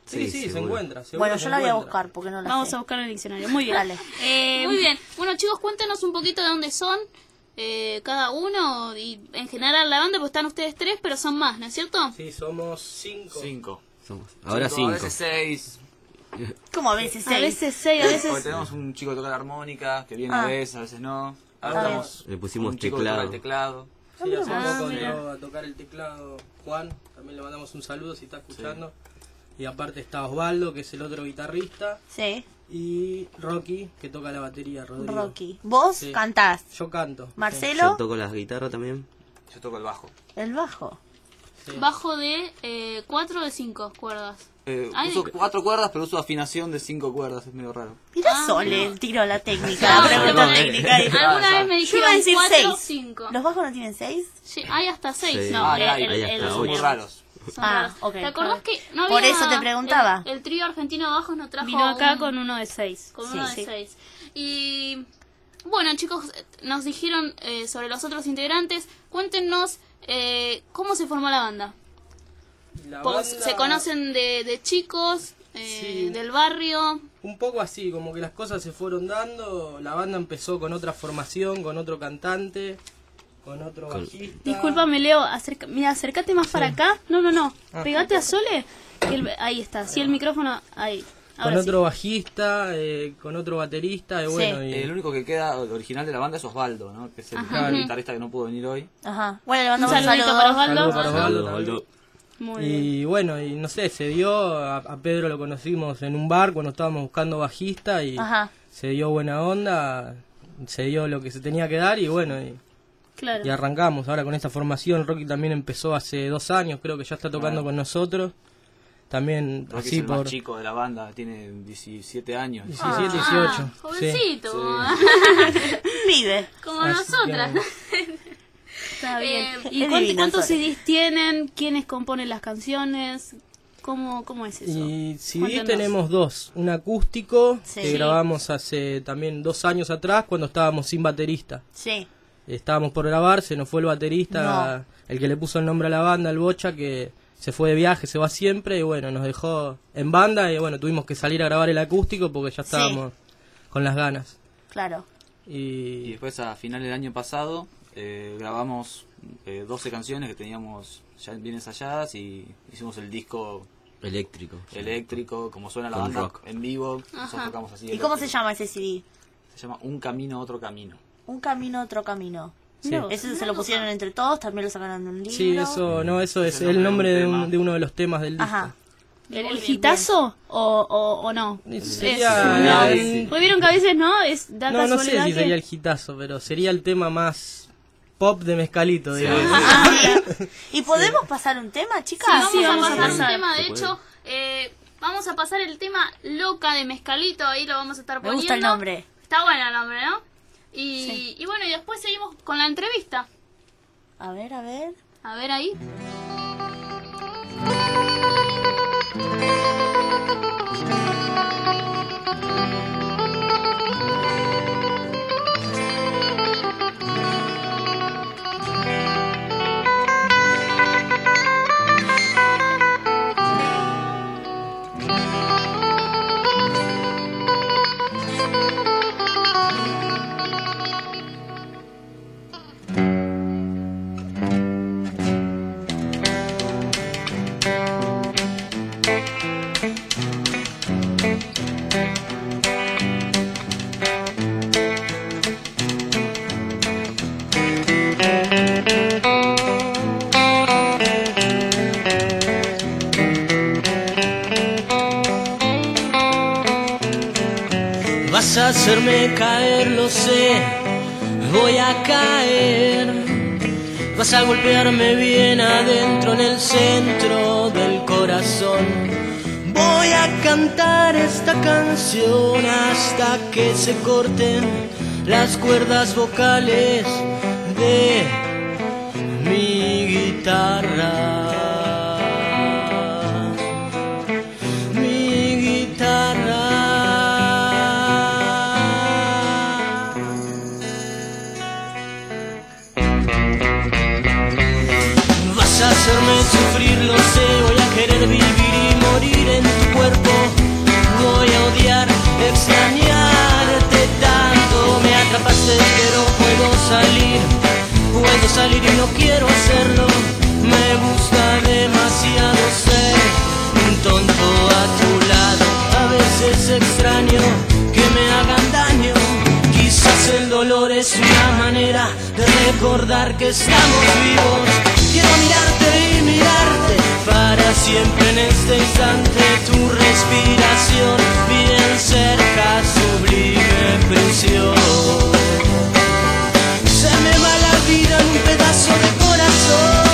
Sí, sí, se encuentra.
Bueno, yo la voy a
encuentra.
buscar porque no la
Vamos
sé.
a buscar en el diccionario. Muy bien.
Dale.
Eh,
Muy bien. Bueno, chicos, cuéntenos un poquito de dónde son eh, cada uno y en general la banda, pues están ustedes tres, pero son más, ¿no es cierto?
Sí, somos cinco.
Cinco. Somos. Ahora cinco.
A veces seis.
Como a veces
a
seis.
veces seis, a
Porque
veces...
tenemos un chico que toca la armónica, que viene
Ah.
a veces, a veces no. Ahora
Ah.
estamos
Le pusimos
con un chico que toca
teclado.
el teclado.
Sí, hace
Ah,
poco
mira.
entró a tocar el teclado Juan. También le mandamos un saludo si está escuchando. Y aparte está Osvaldo, que es el otro guitarrista.
Sí,
Y Rocky, que toca la batería, Rodrigo.
Rocky. ¿Vos
Sí.
cantás?
Yo canto.
¿Marcelo?
Yo toco la guitarra también.
Yo toco el bajo.
El bajo.
Sí.
Bajo de eh, cuatro o de cinco cuerdas.
Eh,
Ay,
uso
de-
cuatro cuerdas, pero uso afinación de cinco cuerdas, es medio raro.
Mirá
Ah,
Sole,
no.
tiro la técnica, la pregunta
perdón, eh.
técnica. ahí.
Alguna vez me
Yo iba a
dijeron
decir
cuatro o
seis.
cinco.
¿Los bajos no tienen seis?
Sí, hay hasta seis.
Sí.
No,
Ay,
el-
ay,
el-
ahí
el-
está,
el-
Son muy
ocho.
raros.
son
Ah,
raros.
ok,
¿Te acordás
claro.
que no
Por
había-
eso te preguntaba.
El, el trío argentino de bajos nos trajo
Vino acá
un-
con uno de seis.
con
Sí,
uno de
sí.
seis. Y bueno, chicos, eh, nos dijeron eh, sobre los otros integrantes. Cuéntenos eh, cómo se formó la banda.
La
Pues,
banda-
¿se conocen de, de chicos, eh,
Sí.
del barrio?
Un poco así, como que las cosas se fueron dando. La banda empezó con otra formación, con otro cantante, con otro
Con-
bajista.
Discúlpame, Leo, acerca, mira, acércate más para acá. No, no, no.
Ah.
Pegate a Sole. que el- ahí está. Sí, el micrófono. Ahí.
Con
Ahora
otro bajista, eh, con otro baterista, y bueno, y-
El único que queda original de la banda es Osvaldo, ¿no? Que es el
Ajá.
guitarrista que no pudo venir hoy.
Ajá. Bueno, le mandamos
Un
un,
saludito
saludo.
para Osvaldo.
Saludo para
Ajá.
Osvaldo
Saludos,
también.
Osvaldo.
sí. Muy bien.
Y bueno, y no sé, se dio, a, a Pedro lo conocimos en un bar cuando estábamos buscando bajista y
Ajá.
se dio buena onda, se dio lo que se tenía que dar y bueno, y,
Claro.
y arrancamos. Ahora con esta formación, Rocky también empezó hace dos años, creo que ya está tocando
Ah.
con nosotros. También
Rocky
así
es el
por
más chico de la banda, tiene diecisiete años.
diecisiete,
Ah,
dieciocho.
jovencito,
Vive.
como
Así
nosotras.
que-
Está bien.
Eh,
¿Y
es
cuánto-
divino,
cuántos
Sole.
C Ds tienen? ¿Quiénes componen las canciones? ¿Cómo, cómo es eso?
Y C D
Cuéntanos.
tenemos dos, un acústico
Sí.
que grabamos hace también dos años atrás cuando estábamos sin baterista.
Sí.
Estábamos por grabar, se nos fue el baterista,
No.
el que le puso el nombre a la banda, el Bocha, que se fue de viaje, se va siempre y bueno, nos dejó en banda y bueno, tuvimos que salir a grabar el acústico porque ya estábamos con las ganas.
Claro.
Y
Y
después a finales del año pasado eh, grabamos eh, doce canciones que teníamos ya bien ensayadas y hicimos el disco
Eléctrico.
eléctrico, como suena la
Con
banda
rock.
en vivo. Nosotros
Ajá.
tocamos así.
¿Y cómo se
eléctrico.
llama ese C D?
Se llama Un Camino, Otro Camino.
Un camino, otro camino.
Sí.
¿Ese se lo pusieron entre todos? ¿También lo sacaron de un libro?
sí, eso no, eso es
Ese
el
nombre
nombre
de
de,
un
un-
tema.
de uno de los temas del disco.
Ajá.
¿El,
Muy
el
bien,
hitazo o, o, o no?
Sería
Es-
un-
Porque vieron que a veces no, es da
no, no sé
casualidad
si
que-
sería el hitazo, pero sería el tema más pop de Mezcalito, digamos.
Ah, ¿y podemos pasar un tema, chicas?
vamos,
sí,
a
vamos a
pasar un
pasar.
tema, de
Se
hecho, eh, vamos a pasar el tema Loca de Mezcalito, ahí lo vamos a estar
Me
poniendo.
gusta el nombre.
Está bueno el nombre, ¿no? Y,
Sí.
y bueno, y después seguimos con la entrevista.
A ver, a ver.
A ver ahí.
Vas a hacerme caer, lo sé, voy a caer. Vas a golpearme bien adentro en el centro del corazón. Voy a cantar esta canción hasta que se corten las cuerdas vocales de mi guitarra. Mi guitarra. Vas a hacerme sufrir, lo sé, voy a querer vivir y morir en tu cuerpo.
no quiero hacerlo. Me gusta demasiado ser un tonto a tu lado. A veces extraño que me hagan daño. Quizás el dolor es una manera de recordar que estamos vivos. Quiero mirarte y mirarte para siempre en este instante. Tu respiración bien cerca, sublime prisión. Se me va la vida en un pedazo de corazón.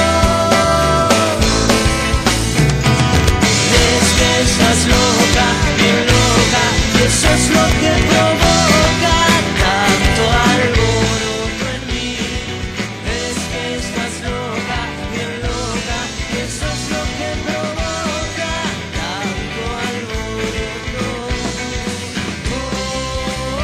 Es que estás loca, bien loca, y eso es lo que provoca tanto alboroto en mí. Es que estás loca, bien loca, y eso es lo que provoca tanto alboroto. Oh, oh,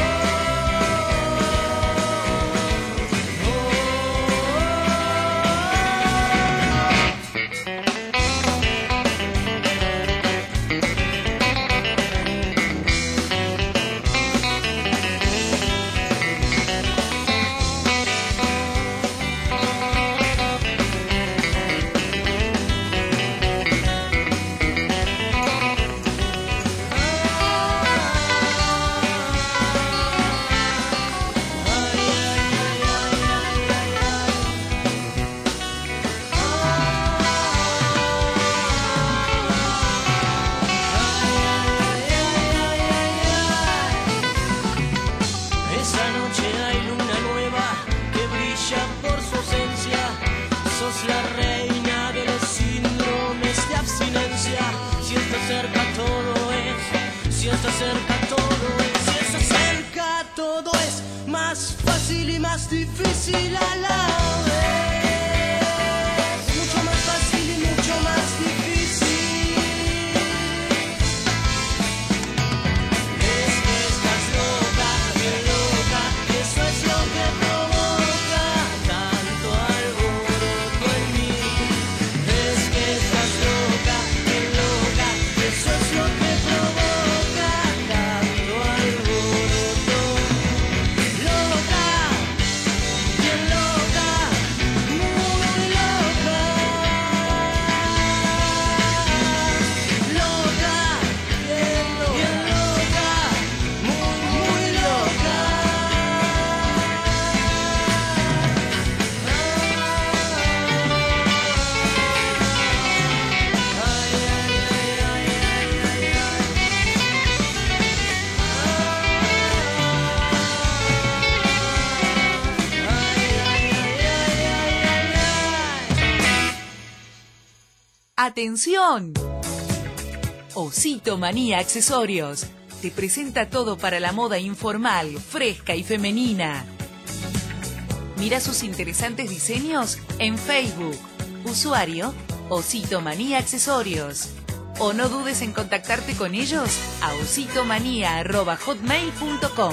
esa noche hay luna nueva que brilla por su ausencia. Sos la reina de los síndromes de abstinencia. Si estás cerca todo es, si estás cerca todo es, si estás cerca todo es más fácil y más difícil a la vez. Mucho más fácil y mucho más difícil. Es que estás loca, bien loca, eso es lo que provoca tanto alboroto en mí. Es que estás loca, bien loca, eso es lo que provoca tanto alboroto. Loca, bien loca, muy loca. Loca, bien loca, muy, muy loca.
¡Atención! Osito Manía Accesorios te presenta todo para la moda informal, fresca y femenina. Mira sus interesantes diseños en Facebook. Usuario Osito Manía Accesorios. O no dudes en contactarte con ellos a ositomanía arroba hotmail punto com.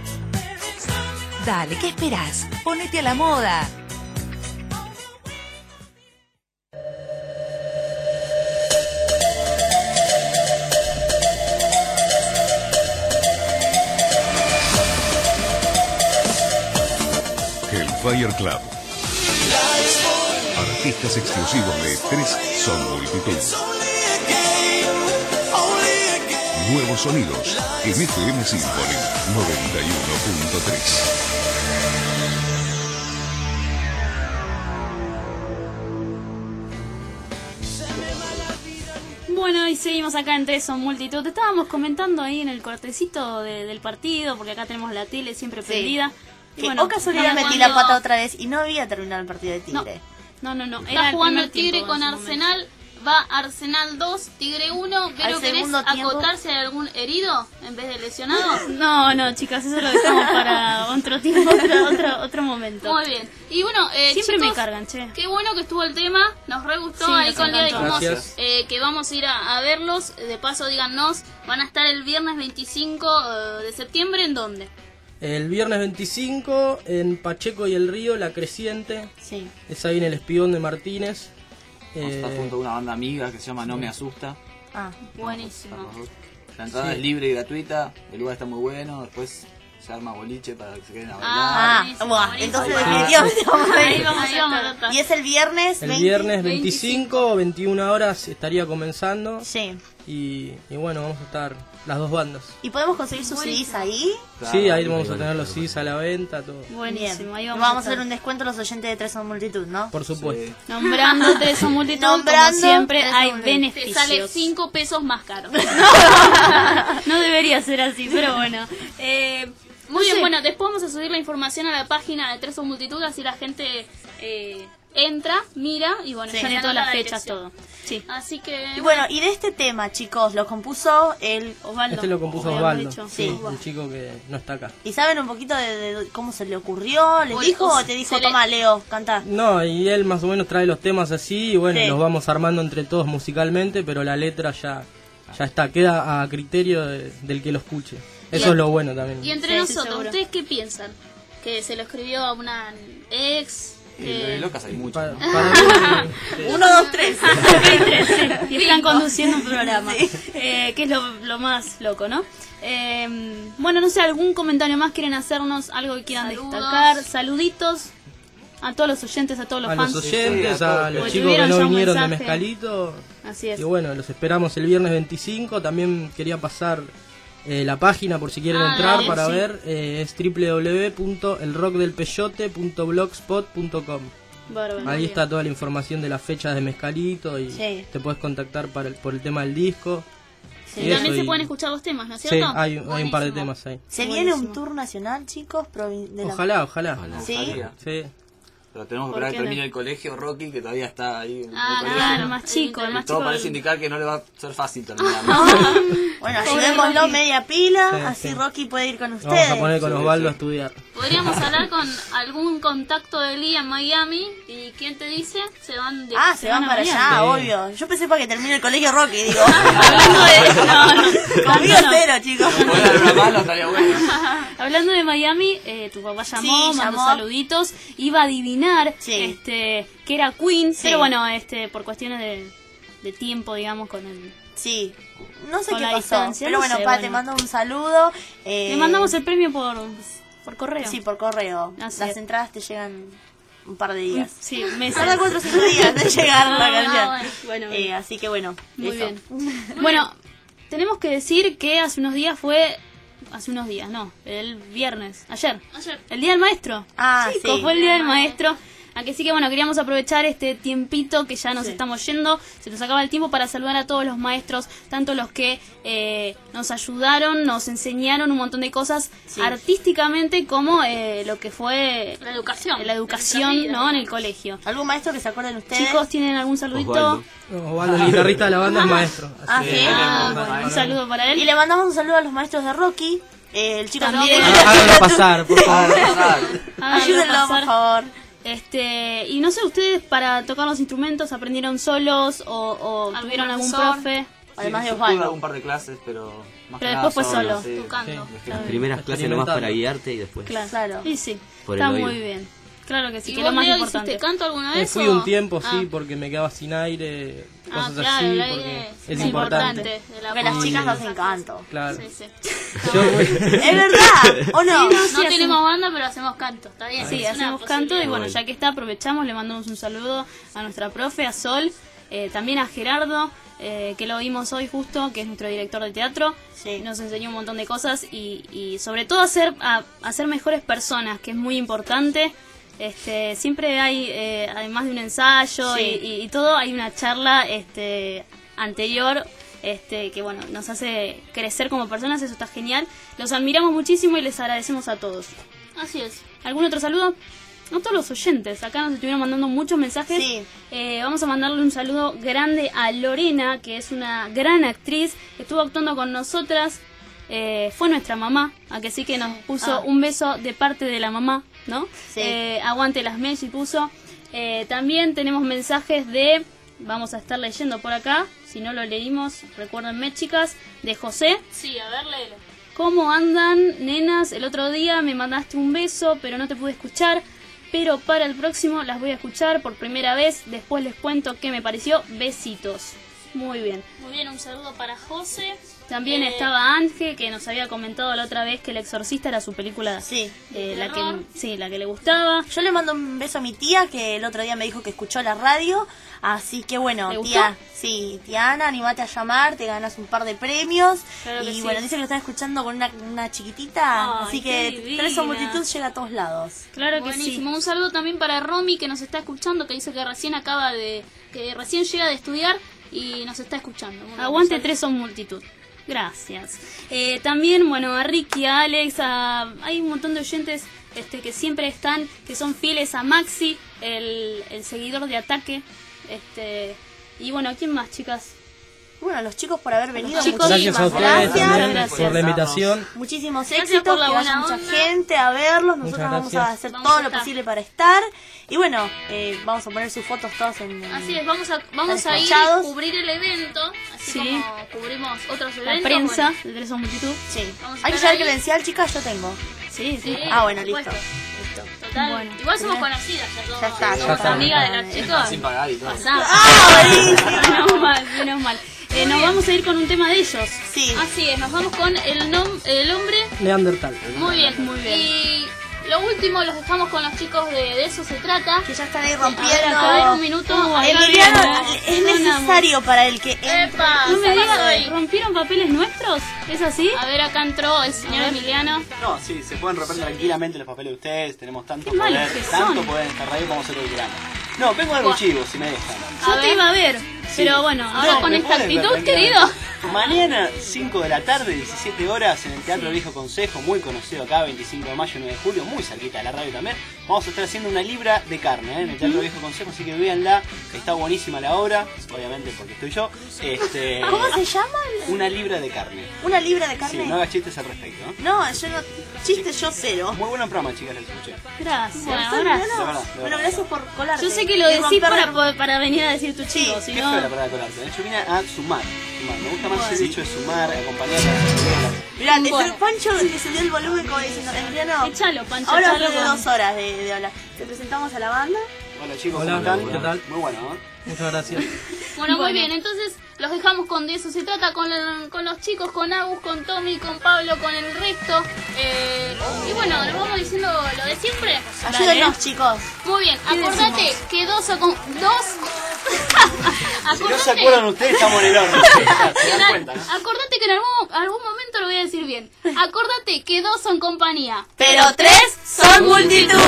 Dale, ¿qué esperás? Ponete a la moda.
Hellfire Club. Artistas exclusivos de Tres Son Multitud. Nuevos sonidos en F M Symphony noventa y uno punto tres.
Bueno, y seguimos acá en Tres Son Multitud. Estábamos comentando ahí en el cortecito de- del partido, porque acá tenemos la tele siempre
Sí.
prendida. Y
Que,
bueno,
o casualidad
estaba
metí la
jugando-
pata otra vez y no había terminado el partido de Tigre.
No, no, no.
Está
Era el
jugando
primer
Tigre
tiempo
con
en su
Arsenal. Va Arsenal dos, Tigre uno. ¿Pero
Al
querés
segundo tiempo.
acotarse a algún herido en vez de lesionado?
No, no, chicas, eso lo dejamos para otro tiempo, otro, otro, otro momento.
Muy bien. Y bueno, eh,
Siempre
chicos,
me cargan, che.
qué bueno que estuvo el tema. Nos re gustó.
Sí,
Ahí
nos
con Lea
encantó.
dijimos
Gracias.
eh, que vamos a ir a, a verlos. De paso, díganos, van a estar el viernes veinticinco eh, de septiembre, ¿en dónde?
El viernes veinticinco en Pacheco y el Río, La Creciente.
Sí.
Es ahí en el Espigón de Martínez.
Vamos a estar
Eh,
junto a una banda amiga que se llama No Me Asusta.
Ah,
buenísimo.
La entrada
Sí.
es libre y gratuita, el lugar está muy bueno, después se arma boliche para que se queden a bailar.
Ah,
buenísimo,
buah,
buenísimo.
entonces
Ahí va.
definitivamente vamos a
Ahí
ir.
vamos, ahí vamos a tratar.
Y es el viernes.
El
veinte
viernes veinticinco, veintiuna horas estaría comenzando.
Sí.
Y, y bueno, vamos a estar las dos bandas.
¿Y podemos conseguir sus C Ds ahí?
Claro,
Sí, ahí
ahí
vamos a
van a
tener los
estar,
C Ds a la venta, todo.
Buenísimo, ahí
Y
vamos,
vamos a
estar.
hacer un descuento a los oyentes de Tres son Multitud, ¿no?
Por supuesto.
Sí.
Nombrando Tres son Multitud,
Nombrando
como siempre
Tres
hay
son Multitud.
Te
beneficios.
sale cinco pesos más caro.
No debería ser así, pero bueno. Eh,
Muy bien,
sé.
bueno, después vamos a subir la información a la página de Tres son Multitud, así la gente eh, entra, mira y bueno,
Sí.
ya
Tiene
se
todas
anota
las
la
fechas,
dirección.
todo. Sí.
Así que...
Y bueno, y de este tema, chicos, lo compuso el
Osvaldo.
Este lo compuso
Habíamos
Osvaldo,
dicho.
sí,
Sí.
el chico que no está acá.
¿Y saben un poquito de, de cómo se le ocurrió? ¿Les
O-
dijo
o
o te dijo,
se le-
toma, Leo, cantá?
No, y él más o menos trae los temas así y bueno,
Sí.
los vamos armando entre todos musicalmente, pero la letra ya, ya está, queda a criterio de- del que lo escuche. Eso
Y-
es lo bueno también.
Y entre
Sí, sí,
nosotros,
seguro.
¿ustedes qué piensan? ¿Que se lo escribió a una ex?
Y
Que...
de locas hay mucho.
Para,
¿no?
para mí, sí.
Uno, dos, tres.
Y están conduciendo un programa, eh, que es lo, lo más loco, ¿no? Eh, bueno, no sé, algún comentario más quieren hacernos, algo que quieran
Saludos.
destacar, saluditos a todos los oyentes, a todos los
a
fans.
los oyentes,
Sí, a todos.
a los
Porque
chicos que
tuvieron
no
ya un
vinieron de
mensaje.
Mezcalito.
Así es.
Y bueno, los esperamos el viernes veinticinco. También quería pasar eh, la página por si quieren
Ah,
entrar
dale,
para
sí.
ver. Eh, es doble u doble u doble u punto el rock del peyote punto blogspot punto com.
Bárbaro.
Ahí está toda la información de las fechas de Mezcalito y
Sí.
te puedes contactar para el, por el tema del disco.
Sí,
Y
también
eso,
se
y-
pueden escuchar los temas, ¿no es
Sí,
cierto?
hay, hay un par de
Buenísimo.
temas ahí.
¿Se viene un
Buenísimo.
tour nacional, chicos? Provi- de la-
Ojalá, ojalá.
¿Sí?
Ojalá.
Sí.
Pero tenemos que
¿Por
esperar
qué
que termine
no?
el colegio Rocky, que todavía está ahí en
Ah,
el colegio.
Ah, el más chico, el más
Y todo
chico.
parece indicar que no le va a ser fácil terminar.
Bueno,
Pobre
ayudémoslo
Rocky.
media pila,
Sí,
así
sí.
Rocky puede ir con
Nos
ustedes.
vamos a poner con
Sí,
Osvaldo
sí.
a estudiar.
Podríamos hablar con algún contacto de Lee en Miami y ¿quién te dice? Se van de...
Ah, se, van, para allá,
Sí.
obvio. Yo pensé para que termine el colegio Rocky, digo.
Hablando de, no, no,
Conmigo
no.
cero, chicos.
Poder dar una mano estaría bueno.
Hablando de Miami, eh, tu papá llamó,
Sí,
mandó
llamó.
saluditos, iba a adivinar
Sí.
este que era Queen,
Sí.
pero bueno, este por cuestiones de, de tiempo, digamos, con el...
Sí, no sé
Con
qué
la
pasó.
distancia,
pero
no
bueno,
sé,
pa,
bueno.
te mando un saludo. Eh,
Le mandamos el premio por, por correo.
Sí, por correo.
Así
Las
es.
entradas te llegan un par de días.
Sí, meses.
Tarda cuatro o cinco días de llegar la
Ah,
canción.
bueno, bueno,
Eh,
bueno.
así que bueno,
Muy
eso.
bien. Bueno, tenemos que decir que hace unos días fue... Hace unos días, no, el viernes, ayer.
Ayer.
El Día del Maestro.
Ah,
Chicos,
sí.
fue el Día del Maestro. Aquí sí que bueno, queríamos aprovechar este tiempito que ya nos
Sí.
estamos yendo, se nos acaba el tiempo para saludar a todos los maestros, tanto los que eh, nos ayudaron, nos enseñaron un montón de cosas
Sí.
artísticamente, como eh, lo que fue
La educación.
la educación,
De nuestra vida.
¿no? En el colegio.
¿Algún maestro que se acuerden ustedes?
Chicos, ¿tienen algún saludito?
Osvaldo.
No, Osvaldo, el guitarrista de la banda, es maestro. Así
Ah,
que-
sí.
Ah,
Bueno,
bueno, un saludo para
Y
él.
le mandamos un saludo a los maestros de Rocky. Eh, el chico
También.
Rocky.
Háganlo pasar, por favor.
Háganlo
Ayúdenlo, por
pasar.
favor.
Este, y no sé, ustedes para tocar los instrumentos aprendieron solos o, o
¿Algún
tuvieron algún
profesor?
profe.
Además de
Yo tuve
Osvaldo.
algún par de clases, pero más
Pero
que
después
nada
fue solo,
sí.
tocando.
Sí.
Las
Primeras clases nomás para
Experimentando.
guiarte y después
Claro.
Claro.
Y sí,
Por el
está
oído.
muy bien. Claro que sí,
¿Y
que
vos,
lo más
Leo,
importante.
hiciste canto alguna
Me
vez?
fui
o-
un tiempo,
Ah.
sí, porque me quedaba sin aire,
Ah,
cosas
claro,
así,
el
porque
aire
es
es
importante.
de la
Porque las
voz.
chicas no hacen canto.
Claro.
Sí, sí.
Yo-
¿Es verdad? ¿O no?
Sí,
No
sí, hacemos-
tenemos banda, pero hacemos canto. Está bien.
Sí,
es una
hacemos canto y
posibilidad.
bueno, ya que está, aprovechamos, le mandamos un saludo a nuestra profe, a Sol, eh, también a Gerardo, eh, que lo vimos hoy justo, que es nuestro director de teatro.
Sí.
Nos enseñó un montón de cosas y, y sobre todo a ser, a, a ser mejores personas, que es muy importante. Este, siempre hay, eh, además de un ensayo
Sí.
y, y- y todo, hay una charla este, anterior este, que bueno, nos hace crecer como personas, eso está genial. Los admiramos muchísimo y les agradecemos a todos.
Así es.
¿Algún otro saludo? A todos los oyentes, acá nos estuvieron mandando muchos mensajes.
Sí.
Eh, vamos a mandarle un saludo grande a Lorena, que es una gran actriz, que estuvo actuando con nosotras, eh, fue nuestra mamá, a que sí que nos puso
Ah.
un beso de parte de la mamá, ¿no?
Sí.
Eh, aguante las Messi puso. Eh, también tenemos mensajes de, vamos a estar leyendo por acá, si no lo leímos, recuérdenme chicas, de José.
Sí, a ver, léelo.
¿Cómo andan, nenas? El otro día me mandaste un beso, pero no te pude escuchar. Pero para el próximo las voy a escuchar por primera vez. Después les cuento qué me pareció. Besitos. Muy bien.
Muy bien, un saludo para José.
También estaba Ángel, que nos había comentado la otra vez que El Exorcista era su película,
sí,
eh, la que sí, la que le gustaba.
Yo le mando un beso a mi tía, que el otro día me dijo que escuchó la radio, así que bueno,
¿Le
tía,
gustó?
sí, tía Ana, animate a llamar, te ganas un par de premios.
Claro que
y
sí.
bueno, dice que lo están escuchando con una, una chiquitita,
Ay,
así
qué
que
divina.
Tres o Multitud llega a todos lados.
Claro que
Buenísimo.
sí.
Un saludo también para Romy, que nos está escuchando, que dice que recién acaba de, que recién llega de estudiar y nos está escuchando. Bueno,
Aguante
un
Tres son multitud. Gracias. Eh, también, bueno, a Ricky, a Alex, a... hay un montón de oyentes este, que siempre están, que son fieles a Maxi, el, el seguidor de Ataque. Este, y bueno, ¿quién más, chicas?
Bueno, los chicos por haber venido,
Chicos,
Gracias a ustedes
gracias.
también
Gracias.
por la invitación.
Muchísimos
Gracias
éxitos,
por la
que vaya
buena
mucha
onda.
gente a verlos.
Muchas
Nosotros vamos a
gracias.
hacer
Vamos
todo
a
lo
estar.
posible para estar. Y bueno, eh, vamos a poner sus fotos todas en...
Así es, vamos a vamos a ir
Despachados.
a cubrir el evento, así
Sí.
como cubrimos otros
La
eventos.
prensa
bueno.
de Tres son multitud.
Sí.
Vamos a
Hay que
estar
llevar
ahí.
credencial, chicas, yo tengo.
Sí, sí.
Sí,
Ah, bueno,
por
listo.
supuesto.
Listo.
Total.
Bueno.
Igual somos conocidas ya todos.
Ya está, ya
Somos
está.
amigas de los chicos.
Sin pagar y todo.
Pasamos.
¡Ah, buenísimo!
Menos mal, menos mal. Eh, nos vamos a ir con un tema de ellos.
Sí.
Así es, nos vamos con el nom el hombre.
Neandertal.
Muy bien,
Muy bien.
Y lo último los dejamos con los chicos de, de eso se trata.
Que ya están ahí
A ver,
rompiendo.
acá en un minuto.
Uh,
acá
Emiliano,
viene.
es necesario para el que entre.
Epa,
No me
¿qué
digas,
pasó ahí?
¿rompieron papeles nuestros? ¿Es así?
A ver, acá entró el señor Emiliano.
No, sí, se pueden romper tranquilamente los papeles de ustedes, tenemos tanto
Qué malos
poder,
que
tanto
son.
poder en esta radio como hacer lo que queramos. No, vengo a dar un chivo, si me dejan.
Yo
A
te
ver.
iba a ver, pero bueno,
Ahora
No,
con
me
esta
pueden ver
actitud,
tranquilamente.
querido.
Mañana, cinco de la tarde, diecisiete horas, en el Teatro Viejo Consejo, muy conocido acá, veinticinco de mayo, nueve de julio, muy cerquita de la radio también. Vamos a estar haciendo una libra de carne ¿eh? en el Teatro Viejo Consejo, así que véanla, que está buenísima la obra, obviamente porque estoy yo. Este,
¿Cómo se llama?
Una libra de carne.
¿Una libra de
Sí,
carne?
no hagas chistes al respecto. ¿no?
No, yo no... Chiste yo cero.
Muy buen programa, chicas, les escuché.
gracias.
Bueno,
¿Está
ahora-
bien, no?
De verdad, de
Bueno,
verdad.
gracias por colarte.
Yo sé que lo
Y
decís
romper
para,
la-
po- para venir a decir tu chico,
Sí,
si
Qué
no...
fea la palabra colarte, ¿eh? Yo vine a sumar, sumar. Me gusta más
Bueno.
el hecho de sumar, acompañar a
Mirá, te
Bueno.
Pancho le subió el volumen como diciendo, Emiliano,
Échalo, Pancho,
ahora
échalo
después de
con-
dos horas de, de hablar. Te presentamos a la banda.
Hola chicos,
Hola,
¿cómo están?
¿qué tal?
Muy bueno, ¿no?
Muchas gracias.
Bueno, muy
Bueno.
bien, entonces los dejamos con de eso se trata, con, el- con los chicos, con Agus, con Tommy, con Pablo, con el resto. Eh, y bueno, les vamos diciendo lo de siempre.
Ayúdenos, chicos.
Muy bien,
¿Qué
acordate
decimos?
que dos o con dos.
Si no se acuerdan ustedes, estamos en el horno. Se dan cuenta, ¿no?
Acordate que en algún, algún momento lo voy a decir bien. Acordate que dos son compañía.
Pero tres son multitud.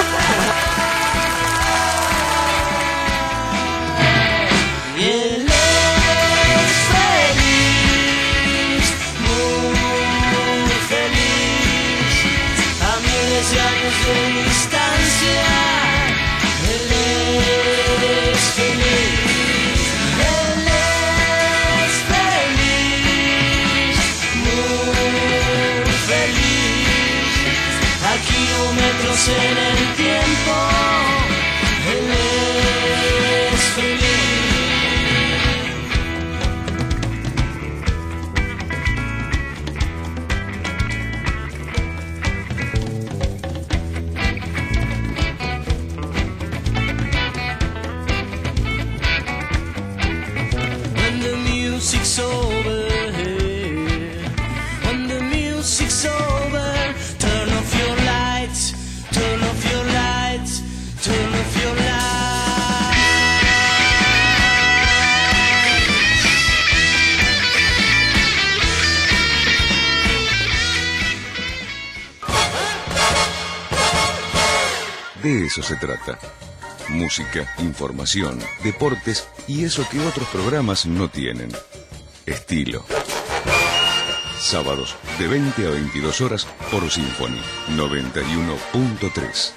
Y él es feliz, muy feliz, a miles de años de distancia. Él es feliz, él es feliz, muy feliz, a kilómetros en el tiempo. Él es feliz. When the music's over, when the music's over, turn off your lights, turn off your lights, turn off your lights.
De eso se trata. Música, información, deportes y eso que otros programas no tienen. Estilo. Sábados de veinte a veintidós horas por Symphony noventa y uno punto tres.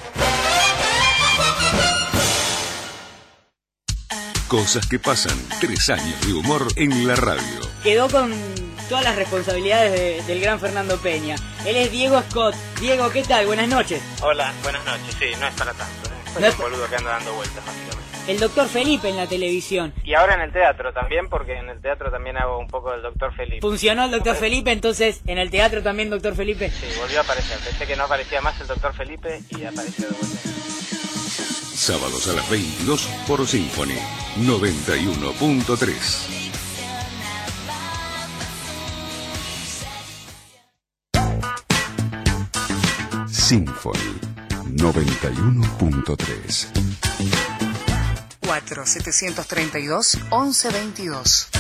Cosas que pasan. Tres años de humor en la radio.
Quedó con todas las responsabilidades de- del gran Fernando Peña. Él es Diego Scott. Diego, ¿qué tal? Buenas noches.
Hola, buenas noches. Sí, no es para tanto. ¿eh? Soy
No es-
un boludo que anda dando vueltas, básicamente.
El doctor Felipe en la televisión.
Y ahora en el teatro también, porque en el teatro también hago un poco del doctor Felipe.
Funcionó el doctor Felipe, entonces en el teatro también doctor Felipe.
Sí, volvió a aparecer. Pensé que no aparecía más el doctor Felipe y apareció de vuelta.
Sábados a las veintidós por Symphony noventa y uno punto tres. Symphony noventa y uno punto tres.
cuatro setecientos treinta y dos once veintidós.